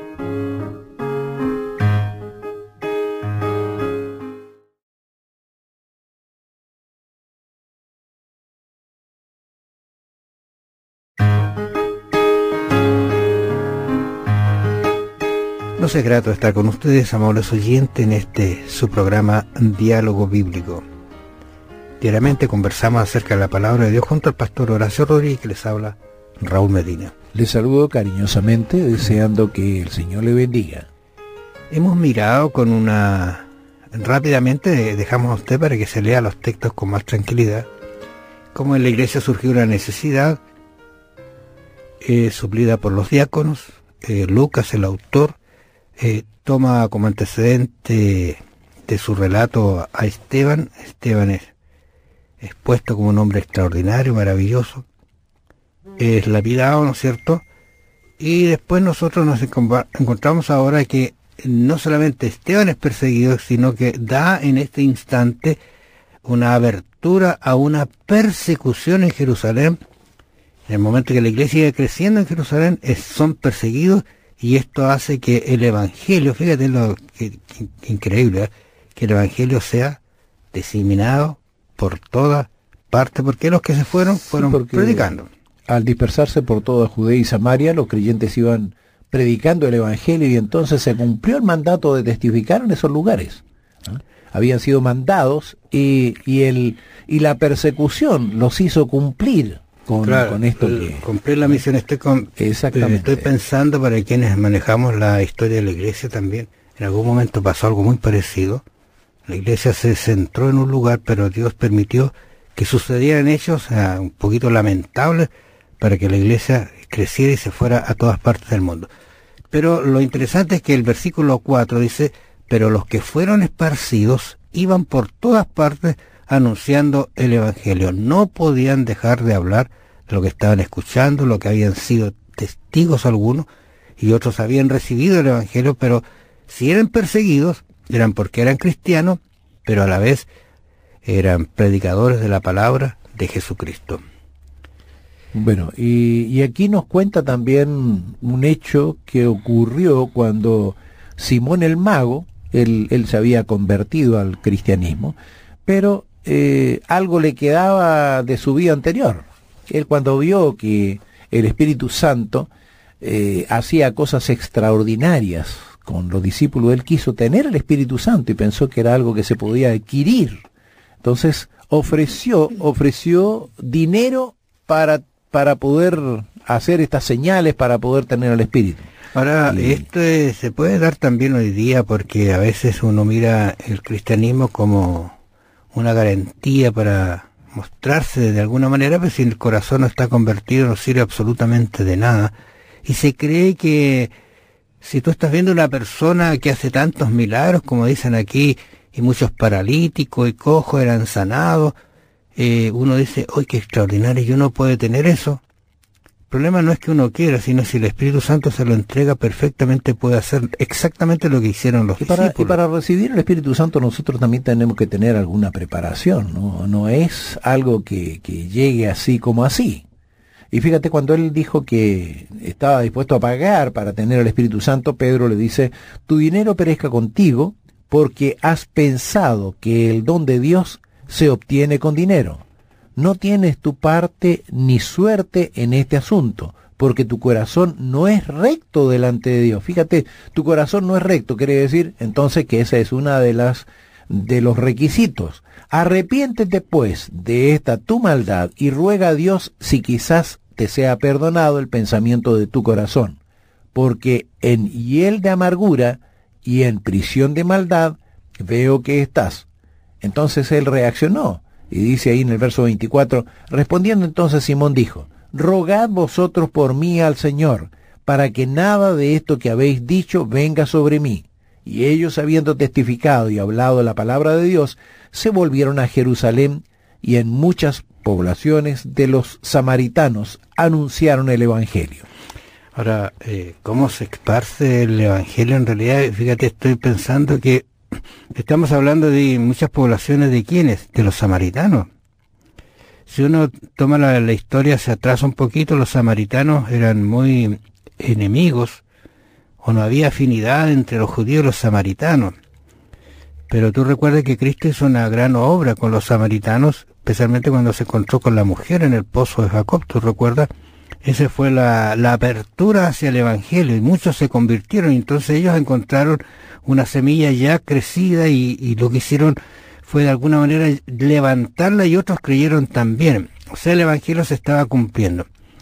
Nos es grato estar con ustedes, amables oyentes, en este su programa Diálogo Bíblico. Diariamente conversamos acerca de la palabra de Dios junto al pastor Horacio Rodríguez, que les habla Raúl Medina. Les saludo cariñosamente, deseando que el Señor le bendiga. Hemos mirado con una... Rápidamente dejamos a usted para que se lea los textos con más tranquilidad, cómo en la iglesia surgió una necesidad eh, suplida por los diáconos. eh, Lucas, el autor, Eh, toma como antecedente de su relato a Esteban. Esteban es expuesto como un hombre extraordinario, maravilloso, es lapidado, ¿no es cierto? Y después nosotros nos encontramos ahora que no solamente Esteban es perseguido, sino que da en este instante una abertura a una persecución en Jerusalén. En el momento que la iglesia sigue creciendo en Jerusalén, es, son perseguidos. Y esto hace que el Evangelio, fíjate lo que, que, que increíble, ¿eh? que el Evangelio sea diseminado por toda parte, porque los que se fueron, fueron sí, predicando. Al dispersarse por toda Judea y Samaria, los creyentes iban predicando el Evangelio, y entonces se cumplió el mandato de testificar en esos lugares. ¿Ah? Habían sido mandados, y, y, el, y la persecución los hizo cumplir. Con, claro, con esto que... cumplir la misión. Estoy, con, Exactamente. estoy pensando, para quienes manejamos la historia de la iglesia también, en algún momento pasó algo muy parecido. La iglesia se centró en un lugar, pero Dios permitió que sucedieran hechos uh, un poquito lamentables para que la iglesia creciera y se fuera a todas partes del mundo. Pero lo interesante es que el versículo cuatro dice: pero los que fueron esparcidos iban por todas partes anunciando el Evangelio. No podían dejar de hablar de lo que estaban escuchando, lo que habían sido testigos algunos, y otros habían recibido el Evangelio, pero si eran perseguidos, eran porque eran cristianos, pero a la vez eran predicadores de la palabra de Jesucristo. Bueno, y, y aquí nos cuenta también un hecho que ocurrió cuando Simón el Mago, él, él se había convertido al cristianismo, pero Eh, algo le quedaba de su vida anterior. Él, cuando vio que el Espíritu Santo eh, hacía cosas extraordinarias con los discípulos, él quiso tener el Espíritu Santo y pensó que era algo que se podía adquirir. Entonces ofreció, ofreció dinero para, para poder hacer estas señales, para poder tener el Espíritu. Ahora, y... esto es, se puede dar también hoy día, porque a veces uno mira el cristianismo como una garantía para mostrarse de alguna manera, pero si el corazón no está convertido no sirve absolutamente de nada. Y se cree que si tú estás viendo una persona que hace tantos milagros, como dicen aquí, y muchos paralíticos y cojos eran sanados, eh, uno dice, ¡ay, qué extraordinario! Yo no puedo tener eso. El problema no es que uno quiera, sino si el Espíritu Santo se lo entrega perfectamente, puede hacer exactamente lo que hicieron los y para, discípulos. Y para recibir el Espíritu Santo nosotros también tenemos que tener alguna preparación, ¿no? No es algo que, que llegue así como así. Y fíjate, cuando él dijo que estaba dispuesto a pagar para tener el Espíritu Santo, Pedro le dice: tu dinero perezca contigo, porque has pensado que el don de Dios se obtiene con dinero. No tienes tu parte ni suerte en este asunto, porque tu corazón no es recto delante de Dios. Fíjate, tu corazón no es recto, quiere decir entonces que esa es una de las de los requisitos. Arrepiéntete pues de esta tu maldad y ruega a Dios si quizás te sea perdonado el pensamiento de tu corazón, porque en hiel de amargura y en prisión de maldad veo que estás. Entonces él reaccionó, y dice ahí en el verso veinticuatro, respondiendo entonces Simón dijo, rogad vosotros por mí al Señor, para que nada de esto que habéis dicho venga sobre mí. Y ellos, habiendo testificado y hablado la palabra de Dios, se volvieron a Jerusalén, y en muchas poblaciones de los samaritanos anunciaron el Evangelio. Ahora, eh, ¿cómo se esparce el Evangelio? En realidad, fíjate, estoy pensando que estamos hablando de muchas poblaciones de ¿quiénes? De los samaritanos. Si uno toma la, la historia, se atrasa un poquito, los samaritanos eran muy enemigos, o no había afinidad entre los judíos y los samaritanos. Pero tú recuerdas que Cristo hizo una gran obra con los samaritanos, especialmente cuando se encontró con la mujer en el pozo de Jacob, ¿tú recuerdas? Esa fue la, la apertura hacia el Evangelio, y muchos se convirtieron, y entonces ellos encontraron una semilla ya crecida, y, y lo que hicieron fue de alguna manera levantarla, y otros creyeron también. O sea, el Evangelio se estaba cumpliendo.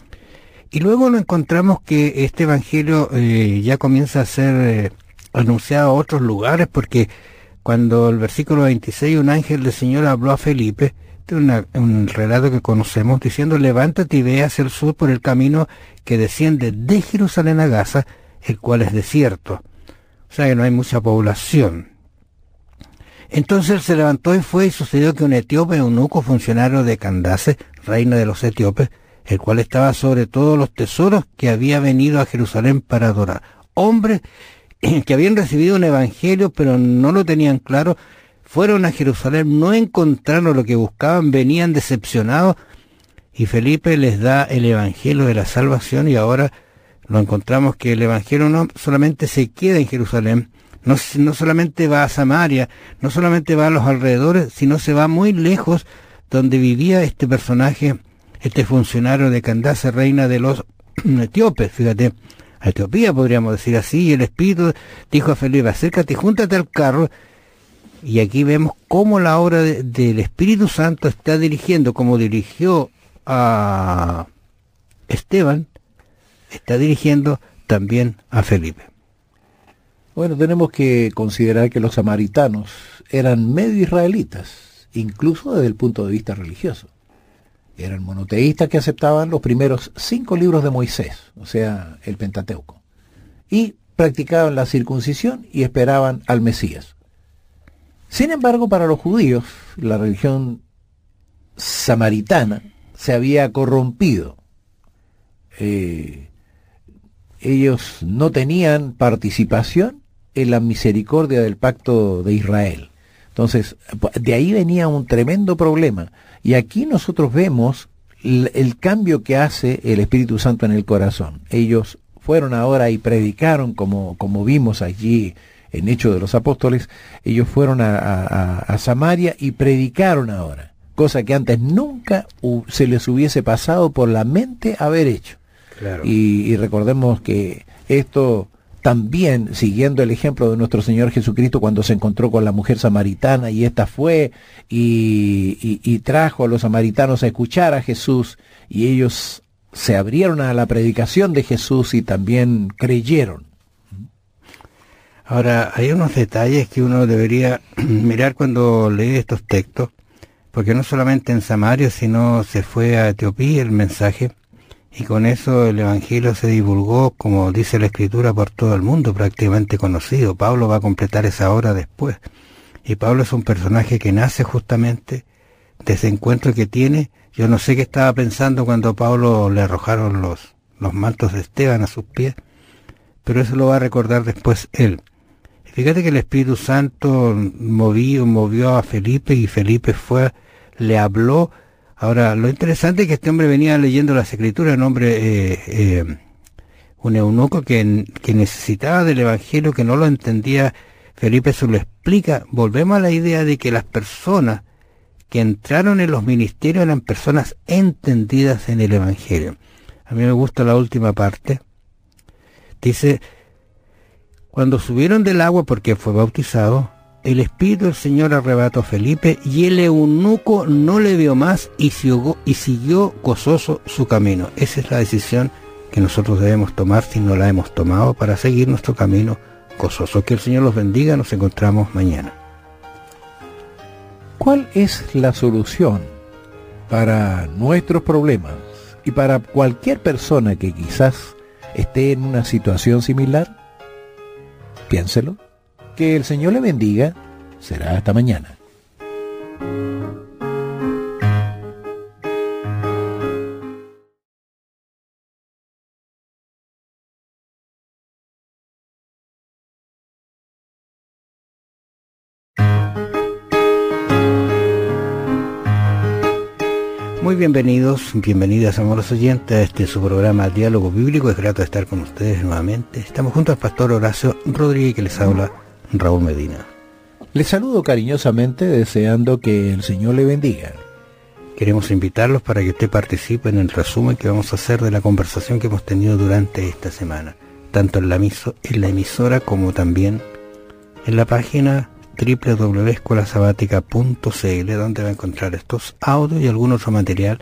Y luego nos encontramos que este Evangelio eh, ya comienza a ser eh, anunciado a otros lugares, porque cuando el versículo veintiséis, un ángel del Señor habló a Felipe, este es una, un relato que conocemos, diciendo, levántate y ve hacia el sur por el camino que desciende de Jerusalén a Gaza, el cual es desierto. O sea que no hay mucha población. Entonces él se levantó y fue, y sucedió que un etíope, eunuco, funcionario de Candace, reina de los etíopes, el cual estaba sobre todos los tesoros, que había venido a Jerusalén para adorar. Hombres que habían recibido un evangelio, pero no lo tenían claro, fueron a Jerusalén, no encontraron lo que buscaban, venían decepcionados, y Felipe les da el evangelio de la salvación, y ahora lo encontramos que el evangelio no solamente se queda en Jerusalén, no, no solamente va a Samaria, no solamente va a los alrededores, sino se va muy lejos, donde vivía este personaje, este funcionario de Candace, reina de los etíopes, fíjate, a Etiopía podríamos decir así, y el Espíritu dijo a Felipe, acércate, júntate al carro, y aquí vemos cómo la obra de, del Espíritu Santo está dirigiendo, como dirigió a Esteban, está dirigiendo también a Felipe. Bueno, tenemos que considerar que los samaritanos eran medio israelitas, incluso desde el punto de vista religioso. Eran monoteístas que aceptaban los primeros cinco libros de Moisés, o sea, el Pentateuco, y practicaban la circuncisión y esperaban al Mesías. Sin embargo, para los judíos, la religión samaritana se había corrompido. Eh, ellos no tenían participación en la misericordia del pacto de Israel. Entonces, de ahí venía un tremendo problema. Y aquí nosotros vemos el, el cambio que hace el Espíritu Santo en el corazón. Ellos fueron ahora y predicaron, como, como vimos allí en Hechos de los Apóstoles, ellos fueron a, a, a Samaria y predicaron ahora, cosa que antes nunca uh, se les hubiese pasado por la mente haber hecho. Claro. Y, y recordemos que esto también, siguiendo el ejemplo de nuestro Señor Jesucristo cuando se encontró con la mujer samaritana, y ésta fue y, y, y trajo a los samaritanos a escuchar a Jesús, y ellos se abrieron a la predicación de Jesús y también creyeron. Ahora, hay unos detalles que uno debería mirar cuando lee estos textos, porque no solamente en Samaria, sino se fue a Etiopía el mensaje, y con eso el Evangelio se divulgó, como dice la Escritura, por todo el mundo, prácticamente conocido. Pablo va a completar esa obra después. Y Pablo es un personaje que nace justamente de ese encuentro que tiene. Yo no sé qué estaba pensando cuando a Pablo le arrojaron los, los mantos de Esteban a sus pies, pero eso lo va a recordar después él. Fíjate que el Espíritu Santo movió, movió a Felipe, y Felipe fue, le habló. Ahora, lo interesante es que este hombre venía leyendo las Escrituras, un hombre, eh, eh, un eunuco que, que necesitaba del Evangelio, que no lo entendía. Felipe se lo explica. Volvemos a la idea de que las personas que entraron en los ministerios eran personas entendidas en el Evangelio. A mí me gusta la última parte. Dice, cuando subieron del agua, porque fue bautizado, el Espíritu del Señor arrebató a Felipe, y el eunuco no le vio más y siguió, y siguió gozoso su camino. Esa es la decisión que nosotros debemos tomar, si no la hemos tomado, para seguir nuestro camino gozosos. Que el Señor los bendiga, nos encontramos mañana. ¿Cuál es la solución para nuestros problemas y para cualquier persona que quizás esté en una situación similar? Piénselo. Que el Señor le bendiga. Será hasta mañana. Muy bienvenidos, bienvenidas, amorosos oyentes, a este su programa Diálogo Bíblico. Es grato estar con ustedes nuevamente. Estamos junto al pastor Horacio Rodríguez, que les habla Raúl Medina. Les saludo cariñosamente, deseando que el Señor le bendiga. Queremos invitarlos para que usted participe en el resumen que vamos a hacer de la conversación que hemos tenido durante esta semana, tanto en la, miso, en la emisora como también en la página doble u doble u doble u punto escuela sabática punto c l, donde va a encontrar estos audios y algún otro material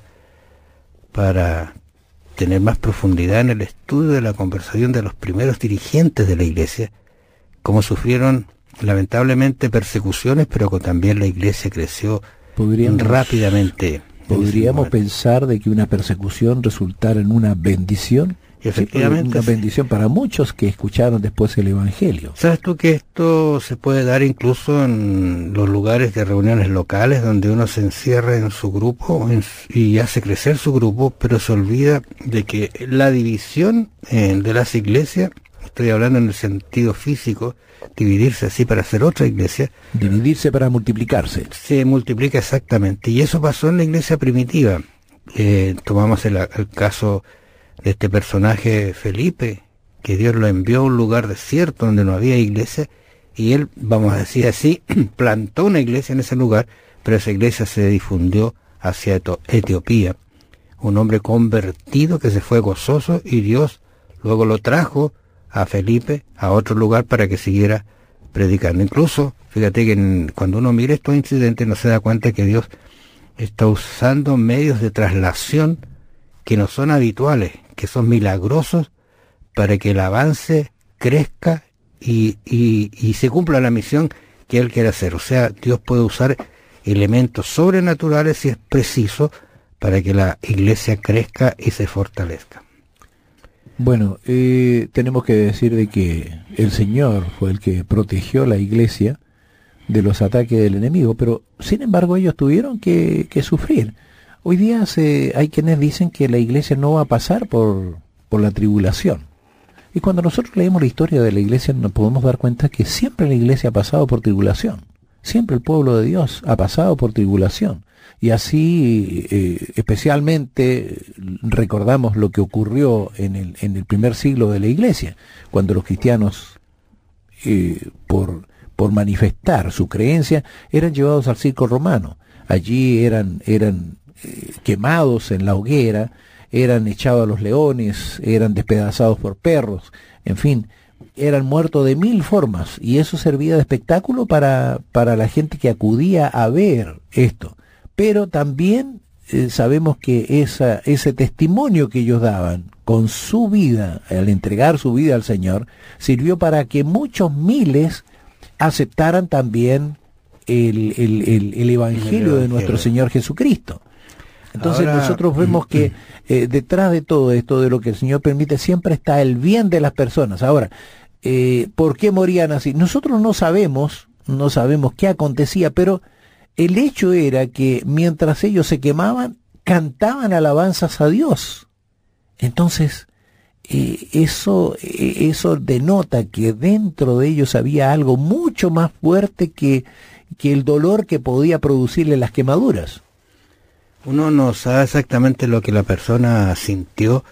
para tener más profundidad en el estudio de la conversación de los primeros dirigentes de la iglesia, cómo sufrieron lamentablemente persecuciones, pero que también la iglesia creció podríamos, rápidamente. ¿Podríamos pensar de que una persecución resultara en una bendición? Efectivamente. Sí, una bendición para muchos que escucharon después el Evangelio. ¿Sabes tú que esto se puede dar incluso en los lugares de reuniones locales, donde uno se encierra en su grupo en, y hace crecer su grupo, pero se olvida de que la división eh, de las iglesias, estoy hablando en el sentido físico, dividirse así para hacer otra iglesia. Dividirse para multiplicarse. Se multiplica exactamente, y eso pasó en la iglesia primitiva. Eh, tomamos el, el caso de este personaje Felipe, que Dios lo envió a un lugar desierto donde no había iglesia, y él, vamos a decir así, plantó una iglesia en ese lugar, pero esa iglesia se difundió hacia Etiopía. Un hombre convertido que se fue gozoso, y Dios luego lo trajo a Felipe a otro lugar para que siguiera predicando. Incluso, fíjate que en, cuando uno mira estos incidentes no se da cuenta que Dios está usando medios de traslación que no son habituales, que son milagrosos, para que el avance crezca y, y, y se cumpla la misión que Él quiere hacer. O sea, Dios puede usar elementos sobrenaturales si es preciso para que la iglesia crezca y se fortalezca. Bueno, eh, tenemos que decir de que el Señor fue el que protegió la iglesia de los ataques del enemigo, pero sin embargo ellos tuvieron que, que sufrir. Hoy día se, hay quienes dicen que la iglesia no va a pasar por, por la tribulación. Y cuando nosotros leemos la historia de la iglesia nos podemos dar cuenta que siempre la iglesia ha pasado por tribulación. Siempre el pueblo de Dios ha pasado por tribulación. Y así eh, especialmente recordamos lo que ocurrió en el, en el primer siglo de la iglesia, cuando los cristianos, eh, por, por manifestar su creencia, eran llevados al circo romano. Allí eran... eran quemados en la hoguera, eran echados a los leones, eran despedazados por perros, en fin, eran muertos de mil formas, y eso servía de espectáculo para, para la gente que acudía a ver esto. Pero también eh, sabemos que esa, ese testimonio que ellos daban con su vida, al entregar su vida al Señor, sirvió para que muchos miles aceptaran también el, el, el, el Evangelio de nuestro Señor Jesucristo. Entonces ahora, nosotros vemos que eh, detrás de todo esto, de lo que el Señor permite, siempre está el bien de las personas. Ahora, eh, ¿por qué morían así? Nosotros no sabemos, no sabemos qué acontecía, pero el hecho era que mientras ellos se quemaban, cantaban alabanzas a Dios. Entonces, eh, eso, eh, eso denota que dentro de ellos había algo mucho más fuerte que, que el dolor que podía producirle las quemaduras. Uno no sabe exactamente lo que la persona sintió,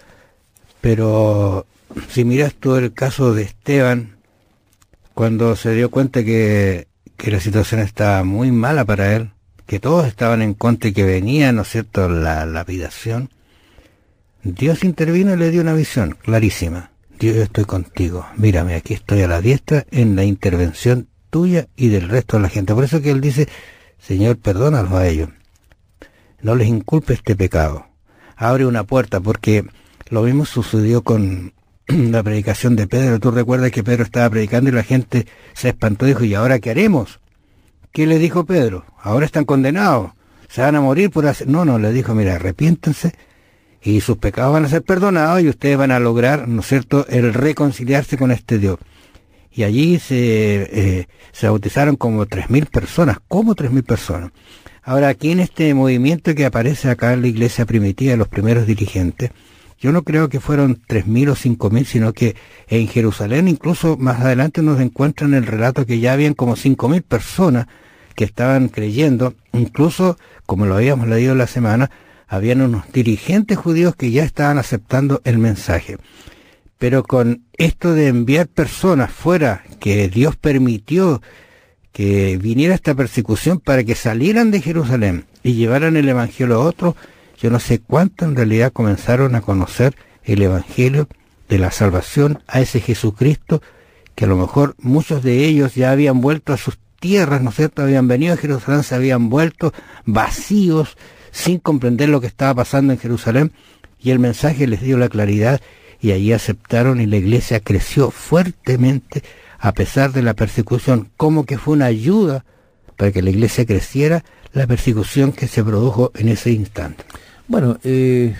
pero si miras tú el caso de Esteban, cuando se dio cuenta que, que la situación estaba muy mala para él, que todos estaban en contra y que venía, ¿no es cierto?, la lapidación, Dios intervino y le dio una visión clarísima. Dios, yo estoy contigo, mírame, aquí estoy a la diestra en la intervención tuya y del resto de la gente. Por eso que él dice, Señor, perdónalos a ellos. No les inculpe este pecado. Abre una puerta, porque lo mismo sucedió con, la predicación de Pedro. Tú recuerdas que Pedro estaba predicando y la gente se espantó y dijo, ¿y ahora qué haremos? ¿Qué le dijo Pedro? Ahora están condenados, se van a morir por hacer... No, no, le dijo, mira, arrepiéntense y sus pecados van a ser perdonados y ustedes van a lograr, ¿no es cierto?, el reconciliarse con este Dios. Y allí se, eh, se bautizaron como tres mil personas, como tres mil personas. Ahora, aquí en este movimiento que aparece acá en la iglesia primitiva, los primeros dirigentes, yo no creo que fueron tres mil o cinco mil, sino que en Jerusalén, incluso más adelante nos encuentran el relato que ya habían como cinco mil personas que estaban creyendo, incluso, como lo habíamos leído la semana, habían unos dirigentes judíos que ya estaban aceptando el mensaje. Pero con esto de enviar personas fuera, que Dios permitió que viniera esta persecución para que salieran de Jerusalén y llevaran el Evangelio a otros, yo no sé cuánto en realidad comenzaron a conocer el Evangelio de la salvación a ese Jesucristo, que a lo mejor muchos de ellos ya habían vuelto a sus tierras, ¿no es cierto? Habían venido a Jerusalén, se habían vuelto vacíos, sin comprender lo que estaba pasando en Jerusalén, y el mensaje les dio la claridad, y allí aceptaron, y la iglesia creció fuertemente a pesar de la persecución. Como que fue una ayuda para que la iglesia creciera la persecución que se produjo en ese instante. Bueno, eh,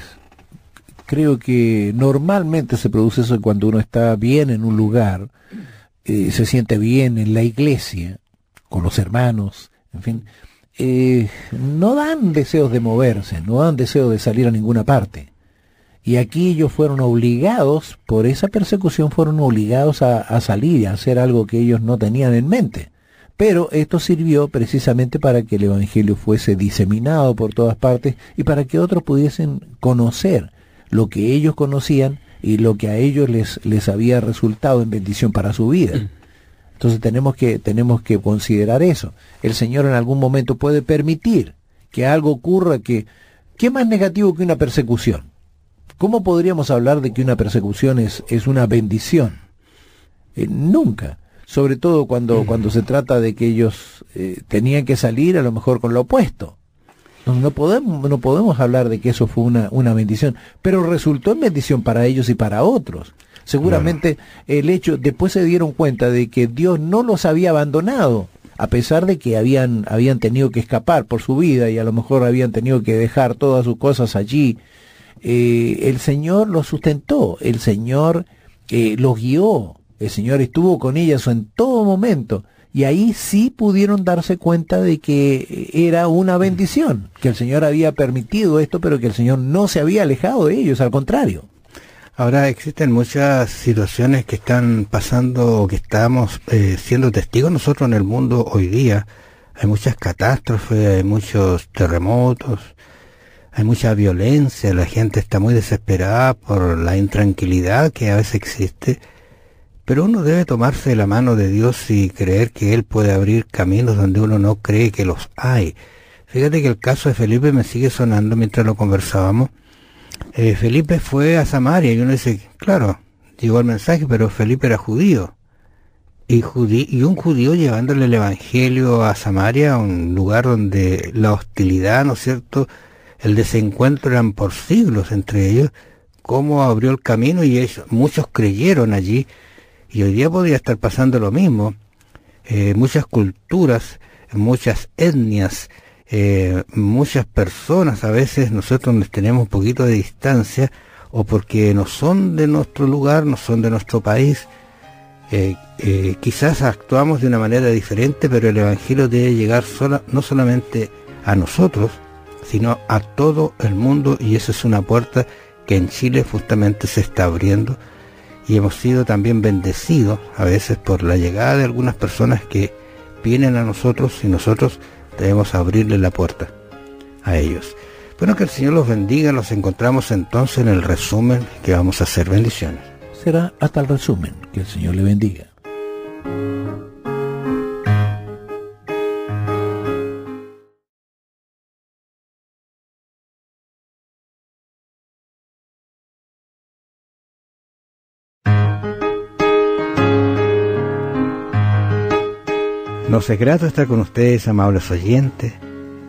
creo que normalmente se produce eso cuando uno está bien en un lugar, eh, se siente bien en la iglesia, con los hermanos, en fin, eh, no dan deseos de moverse, no dan deseos de salir a ninguna parte. Y aquí ellos fueron obligados, por esa persecución, fueron obligados a, a salir y a hacer algo que ellos no tenían en mente. Pero esto sirvió precisamente para que el Evangelio fuese diseminado por todas partes y para que otros pudiesen conocer lo que ellos conocían y lo que a ellos les, les había resultado en bendición para su vida. Entonces tenemos que, tenemos que considerar eso. El Señor en algún momento puede permitir que algo ocurra que... ¿Qué más negativo que una persecución? ¿Cómo podríamos hablar de que una persecución es, es una bendición? Eh, nunca. Sobre todo cuando, cuando se trata de que ellos eh, tenían que salir a lo mejor con lo opuesto. No, no, podemos, no podemos hablar de que eso fue una, una bendición, pero resultó en bendición para ellos y para otros. Seguramente bueno. El hecho, después se dieron cuenta de que Dios no los había abandonado, a pesar de que habían, habían tenido que escapar por su vida y a lo mejor habían tenido que dejar todas sus cosas allí. Eh, el Señor los sustentó, el Señor eh, los guió, el Señor estuvo con ellos en todo momento, y ahí sí pudieron darse cuenta de que era una bendición, que el Señor había permitido esto, pero que el Señor no se había alejado de ellos, al contrario. Ahora existen muchas situaciones que están pasando o que estamos eh, siendo testigos nosotros en el mundo hoy día. Hay muchas catástrofes, hay muchos terremotos, hay mucha violencia, la gente está muy desesperada por la intranquilidad que a veces existe, pero uno debe tomarse de la mano de Dios y creer que Él puede abrir caminos donde uno no cree que los hay. Fíjate que el caso de Felipe me sigue sonando mientras lo conversábamos. Eh, Felipe fue a Samaria y uno dice, claro, llegó el mensaje, pero Felipe era judío. Y, judí, y un judío llevándole el evangelio a Samaria, un lugar donde la hostilidad, ¿no es cierto?, el desencuentro eran por siglos entre ellos, cómo abrió el camino y ellos, muchos creyeron allí, y hoy día podría estar pasando lo mismo. Eh, muchas culturas, muchas etnias, eh, muchas personas, a veces nosotros nos tenemos un poquito de distancia, o porque no son de nuestro lugar, no son de nuestro país, eh, eh, quizás actuamos de una manera diferente, pero el Evangelio debe llegar sola, no solamente a nosotros, sino a todo el mundo, y esa es una puerta que en Chile justamente se está abriendo, y hemos sido también bendecidos a veces por la llegada de algunas personas que vienen a nosotros y nosotros debemos abrirle la puerta a ellos. Bueno, que el Señor los bendiga. Nos encontramos entonces en el resumen que vamos a hacer. Bendiciones. Será hasta el resumen. Que el Señor le bendiga. Nos es grato estar con ustedes, amables oyentes,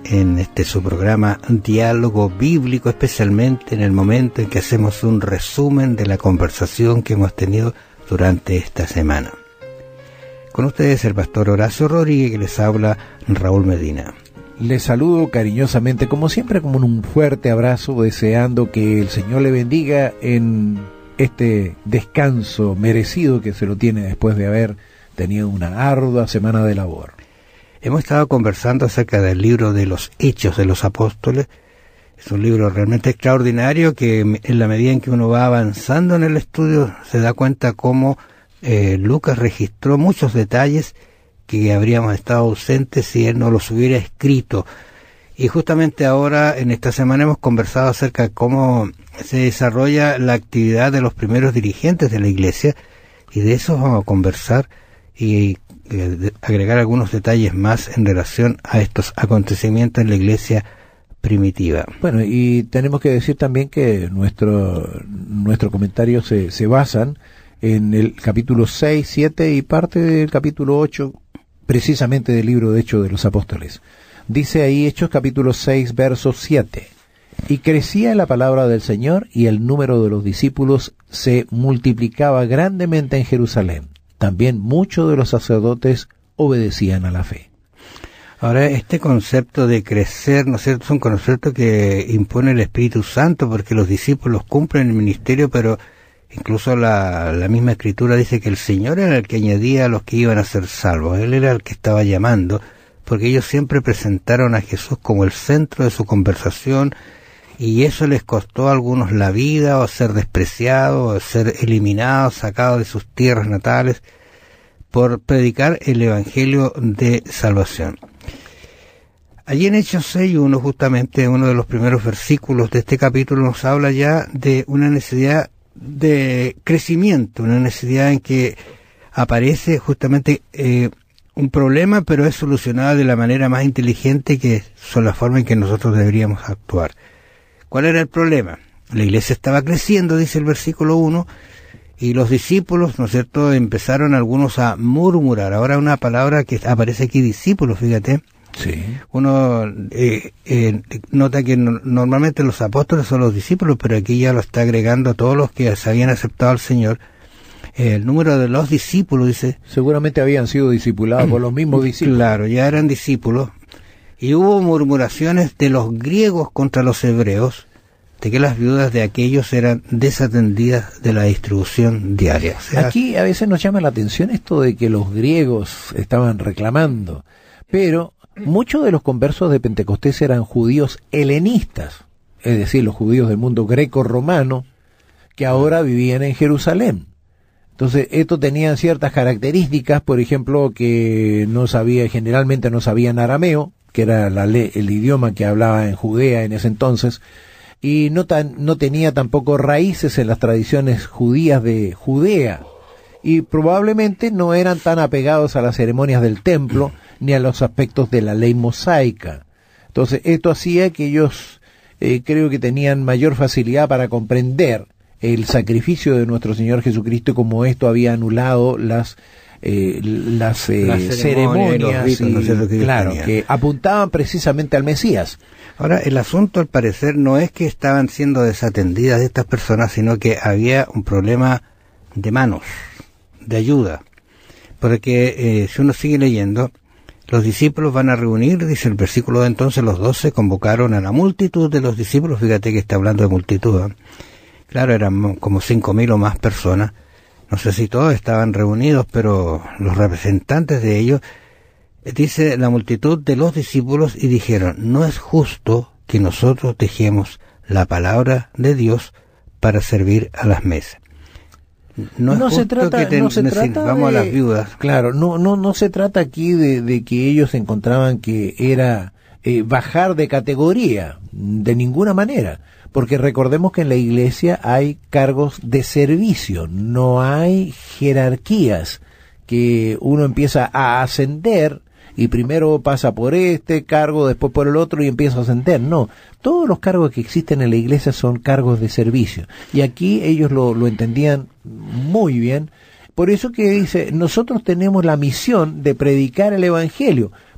en este su programa Diálogo Bíblico, especialmente en el momento en que hacemos un resumen de la conversación que hemos tenido durante esta semana. Con ustedes el pastor Horacio Rodríguez, que les habla Raúl Medina. Les saludo cariñosamente, como siempre, como un fuerte abrazo, deseando que el Señor le bendiga en este descanso merecido que se lo tiene después de haber tenido una ardua semana de labor. Hemos estado conversando acerca del libro de los Hechos de los Apóstoles. Es un libro realmente extraordinario que en la medida en que uno va avanzando en el estudio se da cuenta cómo eh, Lucas registró muchos detalles que habríamos estado ausentes si él no los hubiera escrito. Y justamente ahora, en esta semana, hemos conversado acerca de cómo se desarrolla la actividad de los primeros dirigentes de la Iglesia, y de eso vamos a conversar y eh, agregar algunos detalles más en relación a estos acontecimientos en la Iglesia primitiva. Bueno, y tenemos que decir también que nuestro nuestro comentario se, se basan en el capítulo seis, siete y parte del capítulo ocho, precisamente del libro de Hechos de los Apóstoles. Dice ahí Hechos capítulo seis, verso siete. Y crecía la palabra del Señor, y el número de los discípulos se multiplicaba grandemente en Jerusalén. También muchos de los sacerdotes obedecían a la fe. Ahora, este concepto de crecer, ¿no es cierto?, es un concepto que impone el Espíritu Santo, porque los discípulos cumplen el ministerio, pero incluso la, la misma Escritura dice que el Señor era el que añadía a los que iban a ser salvos. Él era el que estaba llamando, porque ellos siempre presentaron a Jesús como el centro de su conversación, y eso les costó a algunos la vida, o ser despreciados, o ser eliminados, sacados de sus tierras natales, por predicar el Evangelio de salvación. Allí en Hechos seis uno, justamente uno de los primeros versículos de este capítulo, nos habla ya de una necesidad de crecimiento, una necesidad en que aparece justamente eh, un problema, pero es solucionado de la manera más inteligente, que son las formas en que nosotros deberíamos actuar. ¿Cuál era el problema? La iglesia estaba creciendo, dice el versículo uno, y los discípulos, ¿no es cierto?, empezaron algunos a murmurar. Ahora una palabra que aparece aquí, discípulos, fíjate. Sí. Uno eh, eh, nota que no, normalmente los apóstoles son los discípulos, pero aquí ya lo está agregando a todos los que se habían aceptado al Señor. Eh, el número de los discípulos, dice. Seguramente habían sido discipulados por los mismos discípulos. Claro, ya eran discípulos. Y hubo murmuraciones de los griegos contra los hebreos, de que las viudas de aquellos eran desatendidas de la distribución diaria. O sea, aquí a veces nos llama la atención esto de que los griegos estaban reclamando, pero muchos de los conversos de Pentecostés eran judíos helenistas, es decir, los judíos del mundo greco-romano, que ahora vivían en Jerusalén. Entonces, estos tenían ciertas características, por ejemplo, que no sabía, generalmente no sabían arameo, que era la le- el idioma que hablaba en Judea en ese entonces, y no, tan, no tenía tampoco raíces en las tradiciones judías de Judea, y probablemente no eran tan apegados a las ceremonias del templo, ni a los aspectos de la ley mosaica. Entonces, esto hacía que ellos, eh, creo que tenían mayor facilidad para comprender el sacrificio de nuestro Señor Jesucristo, y como esto había anulado las eh, las, eh, las ceremonias, ritos, y, no sé lo que claro, tenían. que apuntaban precisamente al Mesías. Ahora, el asunto al parecer no es que estaban siendo desatendidas de estas personas, sino que había un problema de manos, de ayuda. Porque eh, si uno sigue leyendo, los discípulos van a reunir, dice el versículo de entonces, los doce convocaron a la multitud de los discípulos. Fíjate que está hablando de multitud, ¿eh? Claro, eran como cinco mil o más personas. No sé si todos estaban reunidos, pero los representantes de ellos, dice la multitud de los discípulos, y dijeron: no es justo que nosotros dejemos la palabra de Dios para servir a las mesas. No, no es se justo trata, que te, no se trata vamos de, a las viudas. Claro, no, no, no se trata aquí de, de que ellos encontraban que era eh, bajar de categoría, de ninguna manera. Porque recordemos que en la iglesia hay cargos de servicio, no hay jerarquías, que uno empieza a ascender y primero pasa por este cargo, después por el otro y empieza a ascender. No, todos los cargos que existen en la iglesia son cargos de servicio. Y aquí ellos lo, lo entendían muy bien. Por eso que dice, nosotros tenemos la misión de predicar el Evangelio.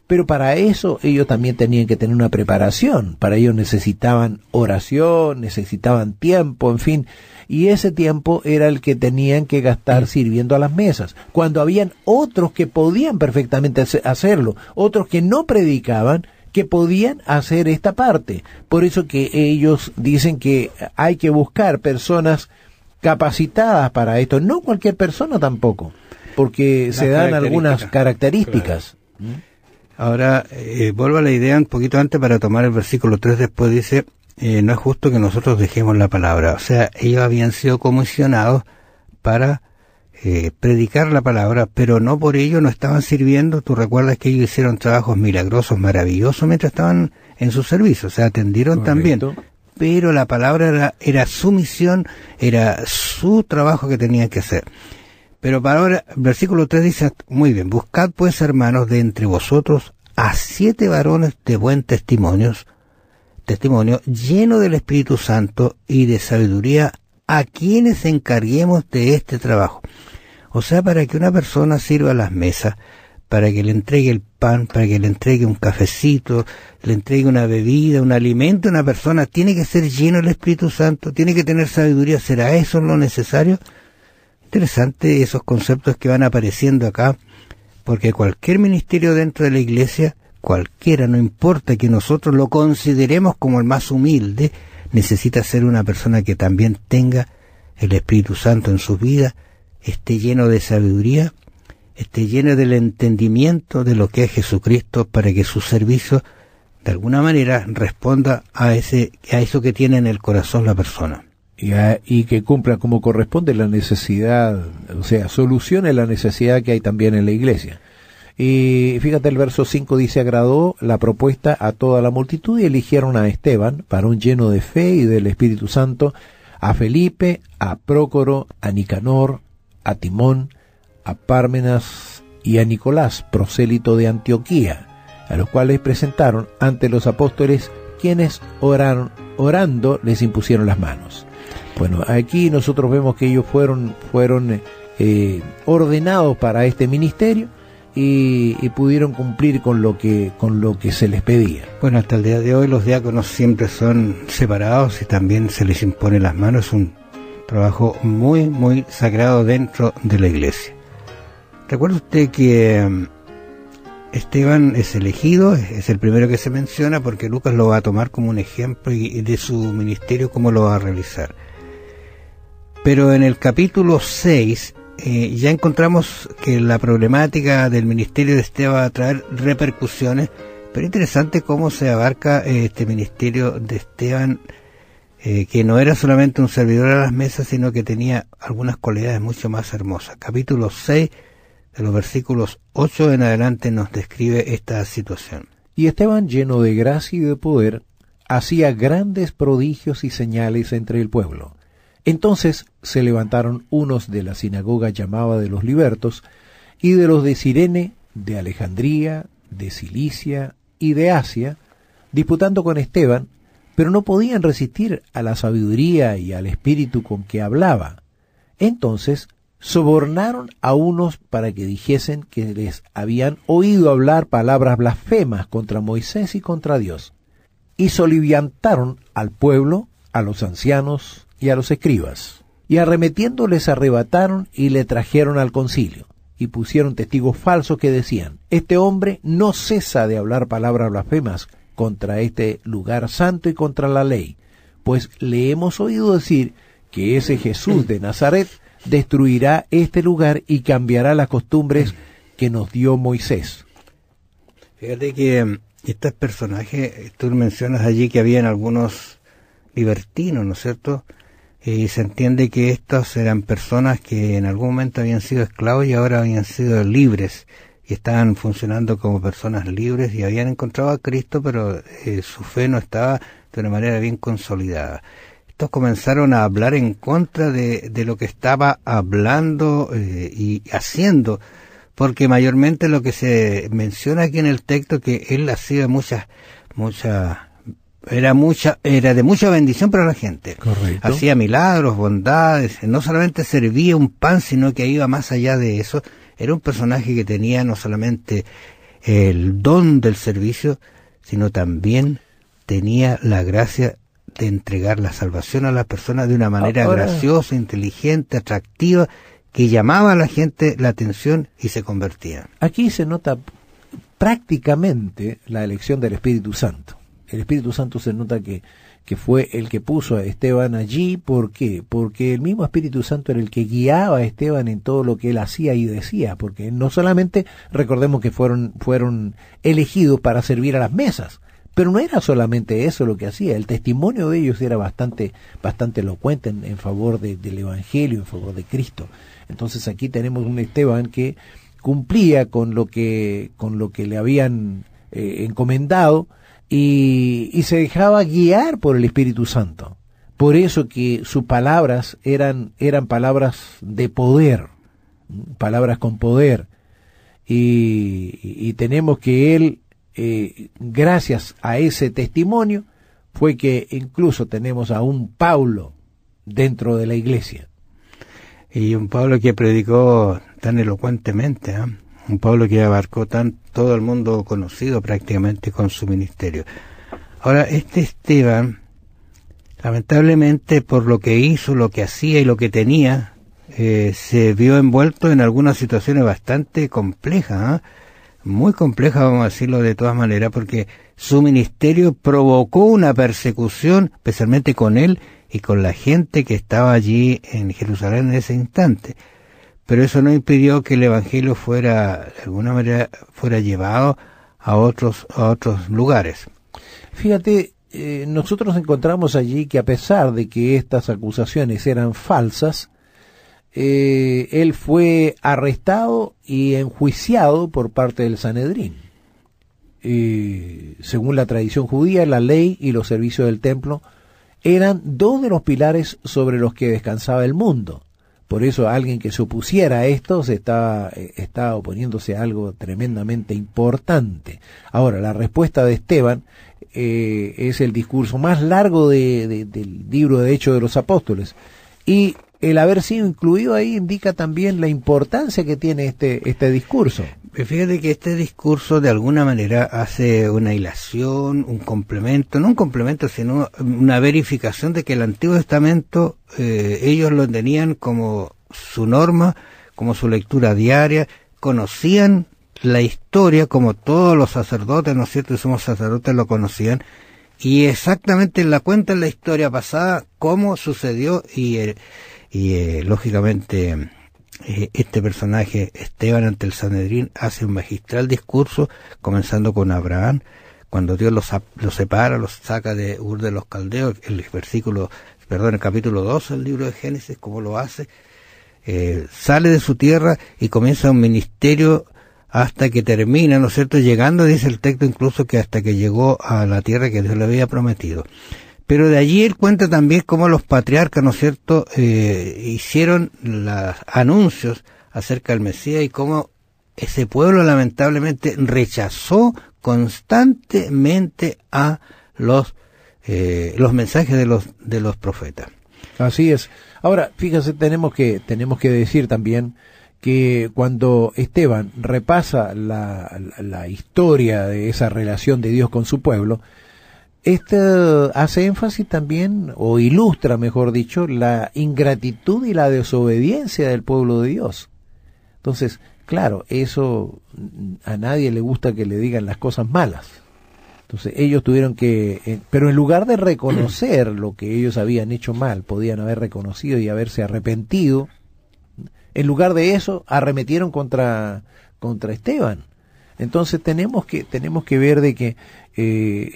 Pero para eso ellos también tenían que tener una preparación. Para ellos necesitaban oración, necesitaban tiempo, en fin. Y ese tiempo era el que tenían que gastar sirviendo a las mesas. Cuando habían otros que podían perfectamente hacerlo, otros que no predicaban, que podían hacer esta parte. Por eso que ellos dicen que hay que buscar personas capacitadas para esto. No cualquier persona tampoco, porque se dan algunas características. Claro. Ahora, eh, vuelvo a la idea un poquito antes para tomar el versículo tres, después dice, eh, no es justo que nosotros dejemos la palabra. O sea, ellos habían sido comisionados para eh, predicar la palabra, pero no por ello no estaban sirviendo. Tú recuerdas que ellos hicieron trabajos milagrosos, maravillosos, mientras estaban en su servicio, o sea, atendieron Correcto. También. Pero la palabra era, era su misión, era su trabajo que tenían que hacer. Pero para ahora, versículo tres dice, muy bien, buscad pues, hermanos, de entre vosotros a siete varones de buen testimonio, testimonio, lleno del Espíritu Santo y de sabiduría, a quienes encarguemos de este trabajo. O sea, para que una persona sirva a las mesas, para que le entregue el pan, para que le entregue un cafecito, le entregue una bebida, un alimento a una persona, tiene que ser lleno del Espíritu Santo, tiene que tener sabiduría. ¿Será eso lo necesario? Interesante esos conceptos que van apareciendo acá, porque cualquier ministerio dentro de la iglesia, cualquiera, no importa que nosotros lo consideremos como el más humilde, necesita ser una persona que también tenga el Espíritu Santo en su vida, esté lleno de sabiduría, esté lleno del entendimiento de lo que es Jesucristo, para que su servicio de alguna manera responda a ese a eso que tiene en el corazón la persona. Y, a, y que cumpla como corresponde la necesidad, o sea, solucione la necesidad que hay también en la iglesia. Y fíjate, el verso cinco dice, agradó la propuesta a toda la multitud y eligieron a Esteban, varón lleno de fe y del Espíritu Santo, a Felipe, a Prócoro, a Nicanor, a Timón, a Pármenas y a Nicolás, prosélito de Antioquía, a los cuales presentaron ante los apóstoles, quienes oraron, orando les impusieron las manos. Bueno, aquí nosotros vemos que ellos fueron fueron eh, ordenados para este ministerio y, y pudieron cumplir con lo que con lo que se les pedía. Bueno, hasta el día de hoy los diáconos siempre son separados y también se les impone las manos. Es un trabajo muy, muy sagrado dentro de la iglesia. Recuerda usted que Esteban es elegido, es el primero que se menciona, porque Lucas lo va a tomar como un ejemplo y de su ministerio cómo lo va a realizar. Pero en el capítulo seis eh, ya encontramos que la problemática del ministerio de Esteban va a traer repercusiones, pero interesante cómo se abarca eh, este ministerio de Esteban, eh, que no era solamente un servidor a las mesas, sino que tenía algunas cualidades mucho más hermosas. Capítulo seis, de los versículos ocho en adelante, nos describe esta situación. Y Esteban, lleno de gracia y de poder, hacía grandes prodigios y señales entre el pueblo. Entonces se levantaron unos de la sinagoga llamada de los libertos, y de los de Cirene, de Alejandría, de Cilicia y de Asia, disputando con Esteban, pero no podían resistir a la sabiduría y al espíritu con que hablaba. Entonces sobornaron a unos para que dijesen que les habían oído hablar palabras blasfemas contra Moisés y contra Dios, y soliviantaron al pueblo, a los ancianos y a los escribas, y arremetiendo les arrebataron y le trajeron al concilio, y pusieron testigos falsos que decían, este hombre no cesa de hablar palabras blasfemas contra este lugar santo y contra la ley, pues le hemos oído decir que ese Jesús de Nazaret destruirá este lugar y cambiará las costumbres que nos dio Moisés. Fíjate que estos personajes, tú mencionas allí que habían algunos libertinos, ¿no es cierto? Y se entiende que estos eran personas que en algún momento habían sido esclavos y ahora habían sido libres y estaban funcionando como personas libres y habían encontrado a Cristo, pero eh, su fe no estaba de una manera bien consolidada. Estos comenzaron a hablar en contra de, de lo que estaba hablando eh, y haciendo, porque mayormente lo que se menciona aquí en el texto, que él hacía muchas, muchas, era mucha, era de mucha bendición para la gente. Correcto. Hacía milagros, bondades, no solamente servía un pan, sino que iba más allá de eso. Era un personaje que tenía no solamente el don del servicio, sino también tenía la gracia de entregar la salvación a las personas de una manera Ahora, graciosa, inteligente, atractiva, que llamaba a la gente la atención y se convertían. Aquí se nota prácticamente la elección del Espíritu Santo. El Espíritu Santo se nota que, que fue el que puso a Esteban allí. ¿Por qué? Porque el mismo Espíritu Santo era el que guiaba a Esteban en todo lo que él hacía y decía, porque no solamente, recordemos que fueron, fueron elegidos para servir a las mesas, pero no era solamente eso lo que hacía, el testimonio de ellos era bastante, bastante elocuente en, en favor de, del Evangelio, en favor de Cristo. Entonces aquí tenemos un Esteban que cumplía con lo que, con lo que le habían eh, encomendado y, y se dejaba guiar por el Espíritu Santo. Por eso que sus palabras eran, eran palabras de poder, palabras con poder. Y, y tenemos que él, Eh, gracias a ese testimonio, fue que incluso tenemos a un Pablo dentro de la iglesia. Y un Pablo que predicó tan elocuentemente, ¿eh? Un Pablo que abarcó tan todo el mundo conocido prácticamente con su ministerio. Ahora, este Esteban, lamentablemente por lo que hizo, lo que hacía y lo que tenía, eh, se vio envuelto en algunas situaciones bastante complejas, ¿eh? Muy compleja, vamos a decirlo de todas maneras, porque su ministerio provocó una persecución, especialmente con él y con la gente que estaba allí en Jerusalén en ese instante. Pero eso no impidió que el Evangelio fuera, de alguna manera, fuera llevado a otros, a otros lugares. Fíjate, eh, nosotros encontramos allí que a pesar de que estas acusaciones eran falsas, Eh, él fue arrestado y enjuiciado por parte del Sanedrín. Eh, según la tradición judía, la ley y los servicios del templo eran dos de los pilares sobre los que descansaba el mundo. Por eso alguien que se opusiera a esto se estaba, eh, estaba oponiéndose a algo tremendamente importante. Ahora, la respuesta de Esteban eh, es el discurso más largo de, de, del libro de Hechos de los Apóstoles. Y el haber sido incluido ahí indica también la importancia que tiene este este discurso. Fíjate que este discurso de alguna manera hace una hilación, un complemento, no un complemento, sino una verificación de que el Antiguo Testamento eh, ellos lo tenían como su norma, como su lectura diaria, conocían la historia como todos los sacerdotes, ¿no es cierto? Y somos sacerdotes, lo conocían, y exactamente la cuenta en la historia pasada cómo sucedió y... Eh, Y eh, lógicamente eh, este personaje, Esteban, ante el Sanedrín, hace un magistral discurso, comenzando con Abraham, cuando Dios los, los separa, los saca de Ur de los Caldeos, el versículo, perdón, el capítulo dos del libro de Génesis, cómo lo hace, eh, sale de su tierra y comienza un ministerio hasta que termina, ¿no es cierto?, llegando, dice el texto incluso, que hasta que llegó a la tierra que Dios le había prometido. Pero de allí él cuenta también cómo los patriarcas, ¿no es cierto?, eh, hicieron los anuncios acerca del Mesías y cómo ese pueblo lamentablemente rechazó constantemente a los eh, los mensajes de los de los profetas. Así es. Ahora, fíjese, tenemos que tenemos que decir también que cuando Esteban repasa la, la, la historia de esa relación de Dios con su pueblo, este hace énfasis también, o ilustra, mejor dicho, la ingratitud y la desobediencia del pueblo de Dios. Entonces, claro, eso a nadie le gusta que le digan las cosas malas. Entonces, ellos tuvieron que, eh, pero en lugar de reconocer lo que ellos habían hecho mal, podían haber reconocido y haberse arrepentido, en lugar de eso, arremetieron contra, contra Esteban. Entonces, tenemos que, tenemos que ver de que, eh,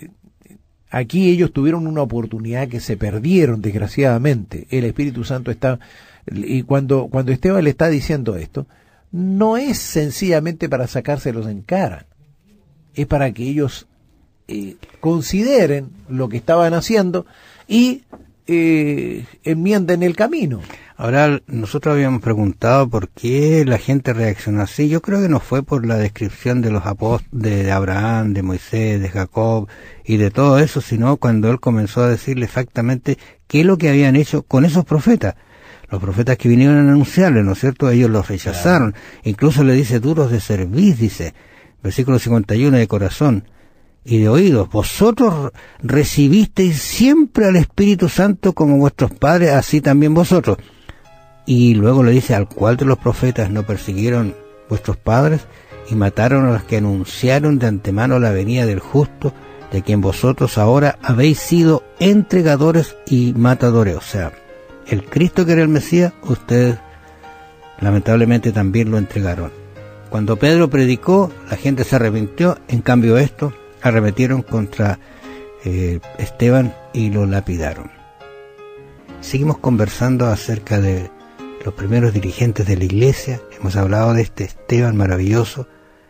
aquí ellos tuvieron una oportunidad que se perdieron, desgraciadamente. El Espíritu Santo está, y cuando, cuando Esteban le está diciendo esto, no es sencillamente para sacárselos en cara, es para que ellos eh, consideren lo que estaban haciendo y eh, enmienden el camino. Ahora, nosotros habíamos preguntado por qué la gente reaccionó así. Yo creo que no fue por la descripción de los apóstoles, de Abraham, de Moisés, de Jacob y de todo eso, sino cuando él comenzó a decirle exactamente qué es lo que habían hecho con esos profetas. Los profetas que vinieron a anunciarle, ¿no es cierto? Ellos los rechazaron. Claro. Incluso le dice, duros de cerviz, dice. versículo cincuenta y uno, de corazón y de oídos. Vosotros recibisteis siempre al Espíritu Santo como vuestros padres, así también vosotros. Y luego le dice, ¿al cual de los profetas no persiguieron vuestros padres y mataron a los que anunciaron de antemano la venida del justo, de quien vosotros ahora habéis sido entregadores y matadores? O sea, el Cristo que era el Mesías, ustedes lamentablemente también lo entregaron. Cuando Pedro predicó, la gente se arrepintió, en cambio esto arremetieron contra eh, Esteban y lo lapidaron. Seguimos conversando acerca de los primeros dirigentes de la iglesia. Hemos hablado de este Esteban maravilloso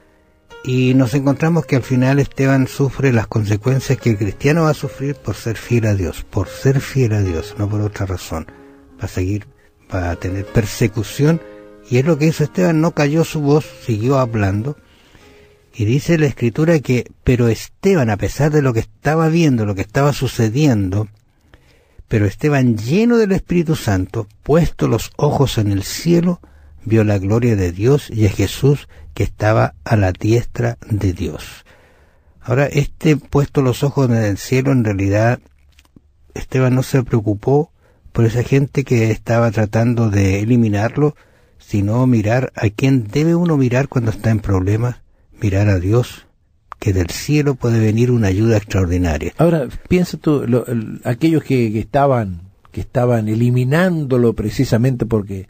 y nos encontramos que al final Esteban sufre las consecuencias que el cristiano va a sufrir por ser fiel a Dios, por ser fiel a Dios, no por otra razón. Va a seguir, va a tener persecución, y es lo que hizo Esteban. No cayó su voz, siguió hablando. Y dice la Escritura que, pero Esteban, a pesar de lo que estaba viendo, lo que estaba sucediendo, pero Esteban, lleno del Espíritu Santo, puesto los ojos en el cielo, vio la gloria de Dios y a Jesús que estaba a la diestra de Dios. Ahora, este puesto los ojos en el cielo, en realidad, Esteban no se preocupó por esa gente que estaba tratando de eliminarlo, sino mirar a quién debe uno mirar cuando está en problemas, mirar a Dios, que del cielo puede venir una ayuda extraordinaria. Ahora, piensa tú, lo, el, aquellos que, que estaban que estaban eliminándolo precisamente porque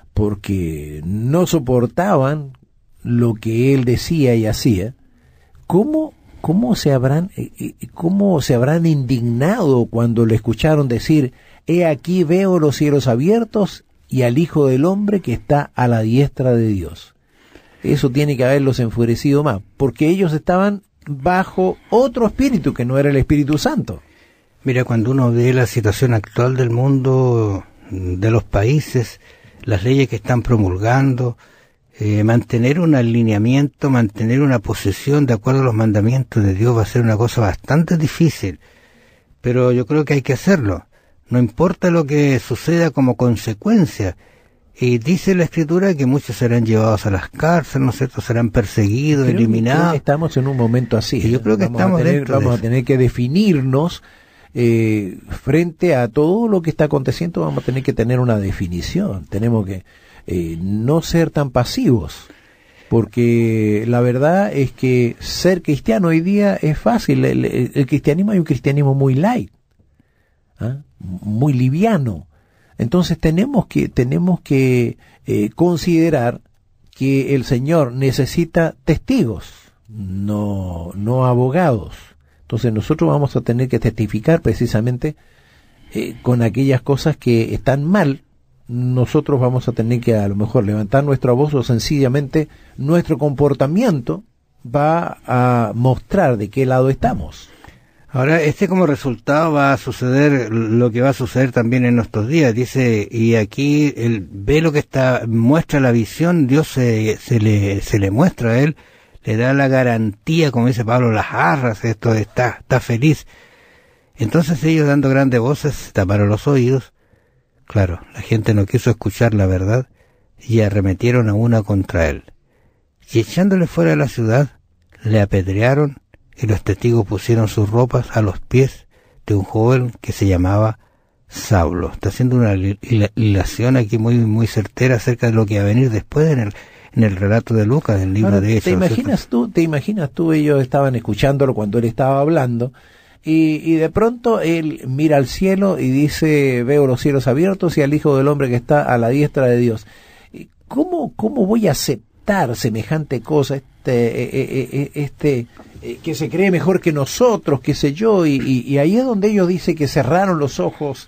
porque no soportaban lo que él decía y hacía, ¿cómo cómo se habrán eh, cómo se habrán indignado cuando le escucharon decir: he aquí veo los cielos abiertos y al Hijo del Hombre que está a la diestra de Dios? Eso tiene que haberlos enfurecido más, porque ellos estaban bajo otro espíritu que no era el Espíritu Santo. Mira, cuando uno ve la situación actual del mundo, de los países, las leyes que están promulgando, eh, mantener un alineamiento, mantener una posición de acuerdo a los mandamientos de Dios va a ser una cosa bastante difícil, pero yo creo que hay que hacerlo. No importa lo que suceda como consecuencia. Y dice la Escritura que muchos serán llevados a las cárceles, ¿no es cierto? Serán perseguidos, creo eliminados. Que estamos en un momento así. Y yo creo que vamos estamos a tener, dentro Vamos de a eso. tener que definirnos eh, frente a todo lo que está aconteciendo. Vamos a tener que tener una definición. Tenemos que eh, no ser tan pasivos, porque la verdad es que ser cristiano hoy día es fácil. El, el, el cristianismo, hay un cristianismo muy light, ¿ah? Muy liviano. Entonces tenemos que tenemos que eh, considerar que el Señor necesita testigos, no no abogados. Entonces nosotros vamos a tener que testificar precisamente eh, con aquellas cosas que están mal. Nosotros vamos a tener que a lo mejor levantar nuestra voz, o sencillamente nuestro comportamiento va a mostrar de qué lado estamos. Ahora, este como resultado va a suceder lo que va a suceder también en nuestros días. Dice, y aquí él ve lo que está, muestra la visión, Dios se, se le, se le muestra a él, le da la garantía, como dice Pablo, las arras, esto está, está feliz. Entonces ellos, dando grandes voces, se taparon los oídos. Claro, la gente no quiso escuchar la verdad y arremetieron a una contra él. Y echándole fuera de la ciudad, le apedrearon, y los testigos pusieron sus ropas a los pies de un joven que se llamaba Saulo. Está haciendo una hilación aquí muy muy certera acerca de lo que va a venir después en el en el relato de Lucas, del libro. Ahora, de Hechos. ¿Te imaginas tú, te imaginas tú, ellos estaban escuchándolo cuando él estaba hablando, y, y de pronto él mira al cielo y dice: veo los cielos abiertos y al Hijo del Hombre que está a la diestra de Dios. ¿Cómo, cómo voy a aceptar semejante cosa? Este, eh, eh, este eh, que se cree mejor que nosotros, qué sé yo, y, y, y ahí es donde ellos dicen que cerraron los ojos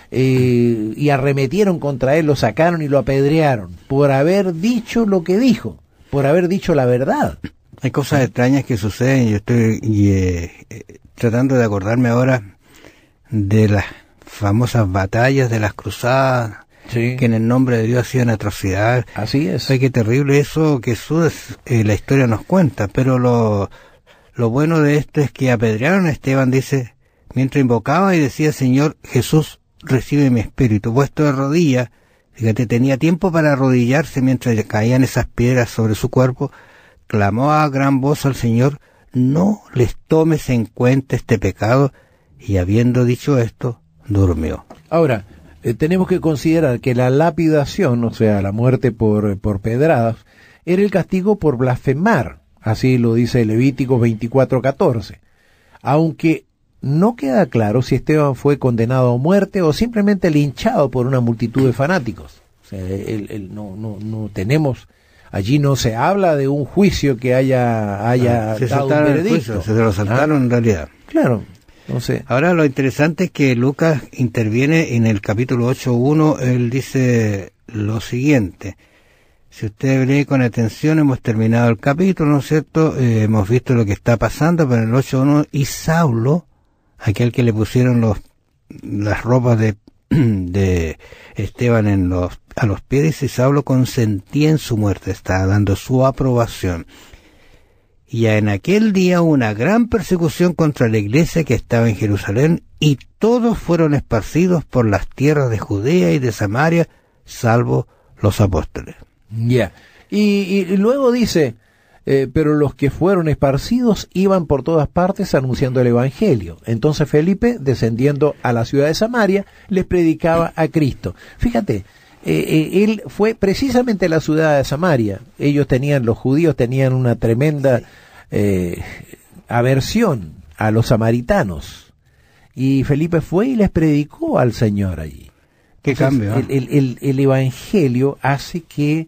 eh, y arremetieron contra él, lo sacaron y lo apedrearon por haber dicho lo que dijo, por haber dicho la verdad. Hay cosas extrañas que suceden. Yo estoy y, eh, eh, tratando de acordarme ahora de las famosas batallas de las cruzadas, sí, que en el nombre de Dios hacían atrocidades. Así es. Ay, qué terrible eso que Jesús, eh, la historia nos cuenta, pero lo, lo bueno de esto es que apedrearon a Esteban, dice, mientras invocaba y decía: Señor Jesús, recibe mi espíritu. Puesto de rodillas, fíjate, tenía tiempo para arrodillarse mientras caían esas piedras sobre su cuerpo, clamó a gran voz al Señor: no les tomes en cuenta este pecado, y habiendo dicho esto, durmió. Ahora, eh, tenemos que considerar que la lapidación, o sea, la muerte por, por pedradas, era el castigo por blasfemar, así lo dice Levítico veinticuatro catorce, aunque no queda claro si Esteban fue condenado a muerte o simplemente linchado por una multitud de fanáticos. O sea, él, él, no, no, no tenemos, allí no se habla de un juicio que haya, haya ah, se dado un veredicto. Se lo saltaron ah, en realidad. Claro. No sé. Ahora lo interesante es que Lucas interviene en el capítulo ocho uno, él dice lo siguiente. Si usted lee con atención, hemos terminado el capítulo, ¿no es cierto? Eh, hemos visto lo que está pasando, pero en el ocho uno, y Saulo, aquel que le pusieron los las ropas de, de Esteban en los, a los pies, dice, Saulo consentía en su muerte, estaba dando su aprobación. Y en aquel día hubo una gran persecución contra la iglesia que estaba en Jerusalén, y todos fueron esparcidos por las tierras de Judea y de Samaria, salvo los apóstoles. Ya. Yeah. Y, y luego dice, eh, pero los que fueron esparcidos iban por todas partes anunciando el evangelio. Entonces Felipe, descendiendo a la ciudad de Samaria, les predicaba a Cristo. Fíjate, Eh, eh, él fue precisamente a la ciudad de Samaria. Ellos tenían, los judíos tenían una tremenda eh, aversión a los samaritanos, y Felipe fue y les predicó al Señor allí. ¿Qué Entonces, cambio? El, el, el, el evangelio hace que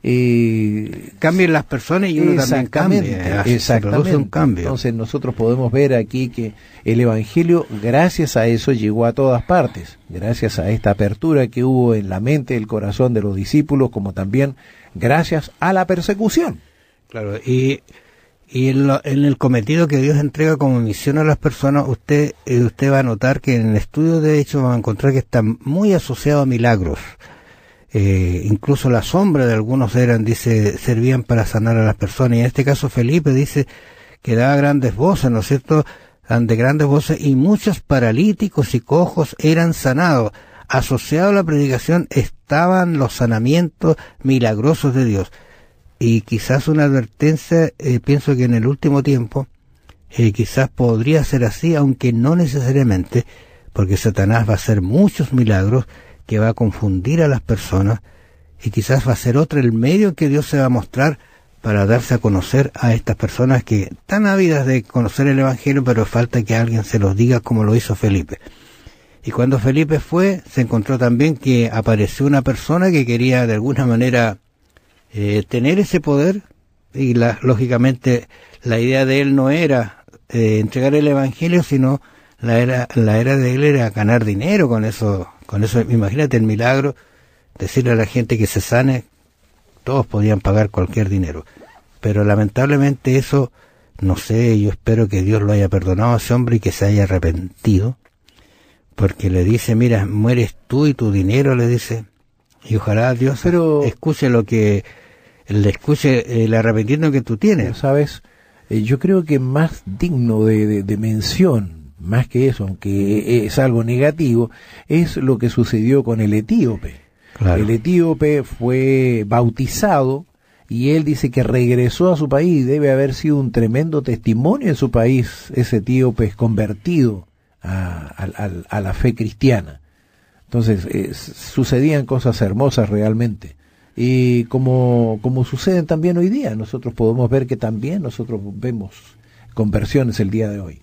eh, cambien las personas y uno también cambie. Exactamente. Un cambio. Entonces nosotros podemos ver aquí que el evangelio, gracias a eso, llegó a todas partes, gracias a esta apertura que hubo en la mente y el corazón de los discípulos, como también gracias a la persecución. Claro, y, y en, lo, en el cometido que Dios entrega como misión a las personas, usted, eh, usted va a notar que en el estudio de hechos va a encontrar que está muy asociado a milagros. Eh, incluso la sombra de algunos eran, dice, servían para sanar a las personas. Y en este caso Felipe dice que daba grandes voces, ¿no es cierto? De grandes voces, y muchos paralíticos y cojos eran sanados. Asociado a la predicación estaban los sanamientos milagrosos de Dios. Y quizás una advertencia, eh, pienso que en el último tiempo, eh, quizás podría ser así, aunque no necesariamente, porque Satanás va a hacer muchos milagros que va a confundir a las personas, y quizás va a ser otro el medio que Dios se va a mostrar para darse a conocer a estas personas que están ávidas de conocer el evangelio, pero falta que alguien se los diga, como lo hizo Felipe. Y cuando Felipe fue, se encontró también que apareció una persona que quería de alguna manera eh, tener ese poder, y la, lógicamente la idea de él no era eh, entregar el evangelio, sino la era, la era de él era ganar dinero con eso. Con eso, imagínate el milagro, decirle a la gente que se sane, todos podían pagar cualquier dinero. Pero lamentablemente eso, no sé, yo espero que Dios lo haya perdonado a ese hombre y que se haya arrepentido, porque le dice, mira, mueres tú y tu dinero, le dice, y ojalá Dios Pero, escuche lo que, le escuche el arrepentimiento que tú tienes. ¿Sabes? Eh, yo creo que más digno de, de, de mención, más que eso, aunque es algo negativo, es lo que sucedió con el etíope. Claro. El etíope fue bautizado y él dice que regresó a su país. Debe haber sido un tremendo testimonio en su país, ese etíope es convertido a, a, a la fe cristiana. Entonces, eh, sucedían cosas hermosas realmente. Y como, como suceden también hoy día, nosotros podemos ver que también nosotros vemos conversiones el día de hoy.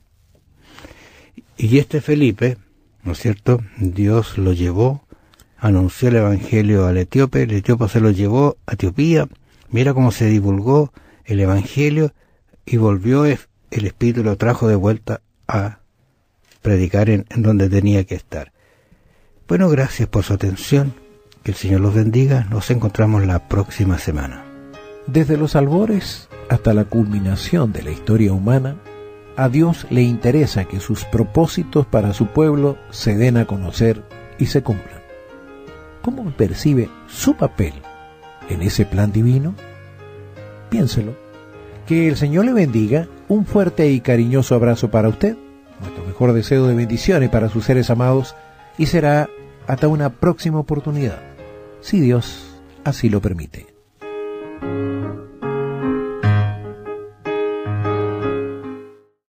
Y este Felipe, ¿no es cierto?, Dios lo llevó, anunció el evangelio al etíope, el etíope se lo llevó a Etiopía, mira cómo se divulgó el evangelio, y volvió, el Espíritu lo trajo de vuelta a predicar en, en donde tenía que estar. Bueno, gracias por su atención, que el Señor los bendiga, nos encontramos la próxima semana. Desde los albores hasta la culminación de la historia humana, a Dios le interesa que sus propósitos para su pueblo se den a conocer y se cumplan. ¿Cómo percibe su papel en ese plan divino? Piénselo. Que el Señor le bendiga. Un fuerte y cariñoso abrazo para usted. Nuestro mejor deseo de bendiciones para sus seres amados. Y será hasta una próxima oportunidad, si Dios así lo permite.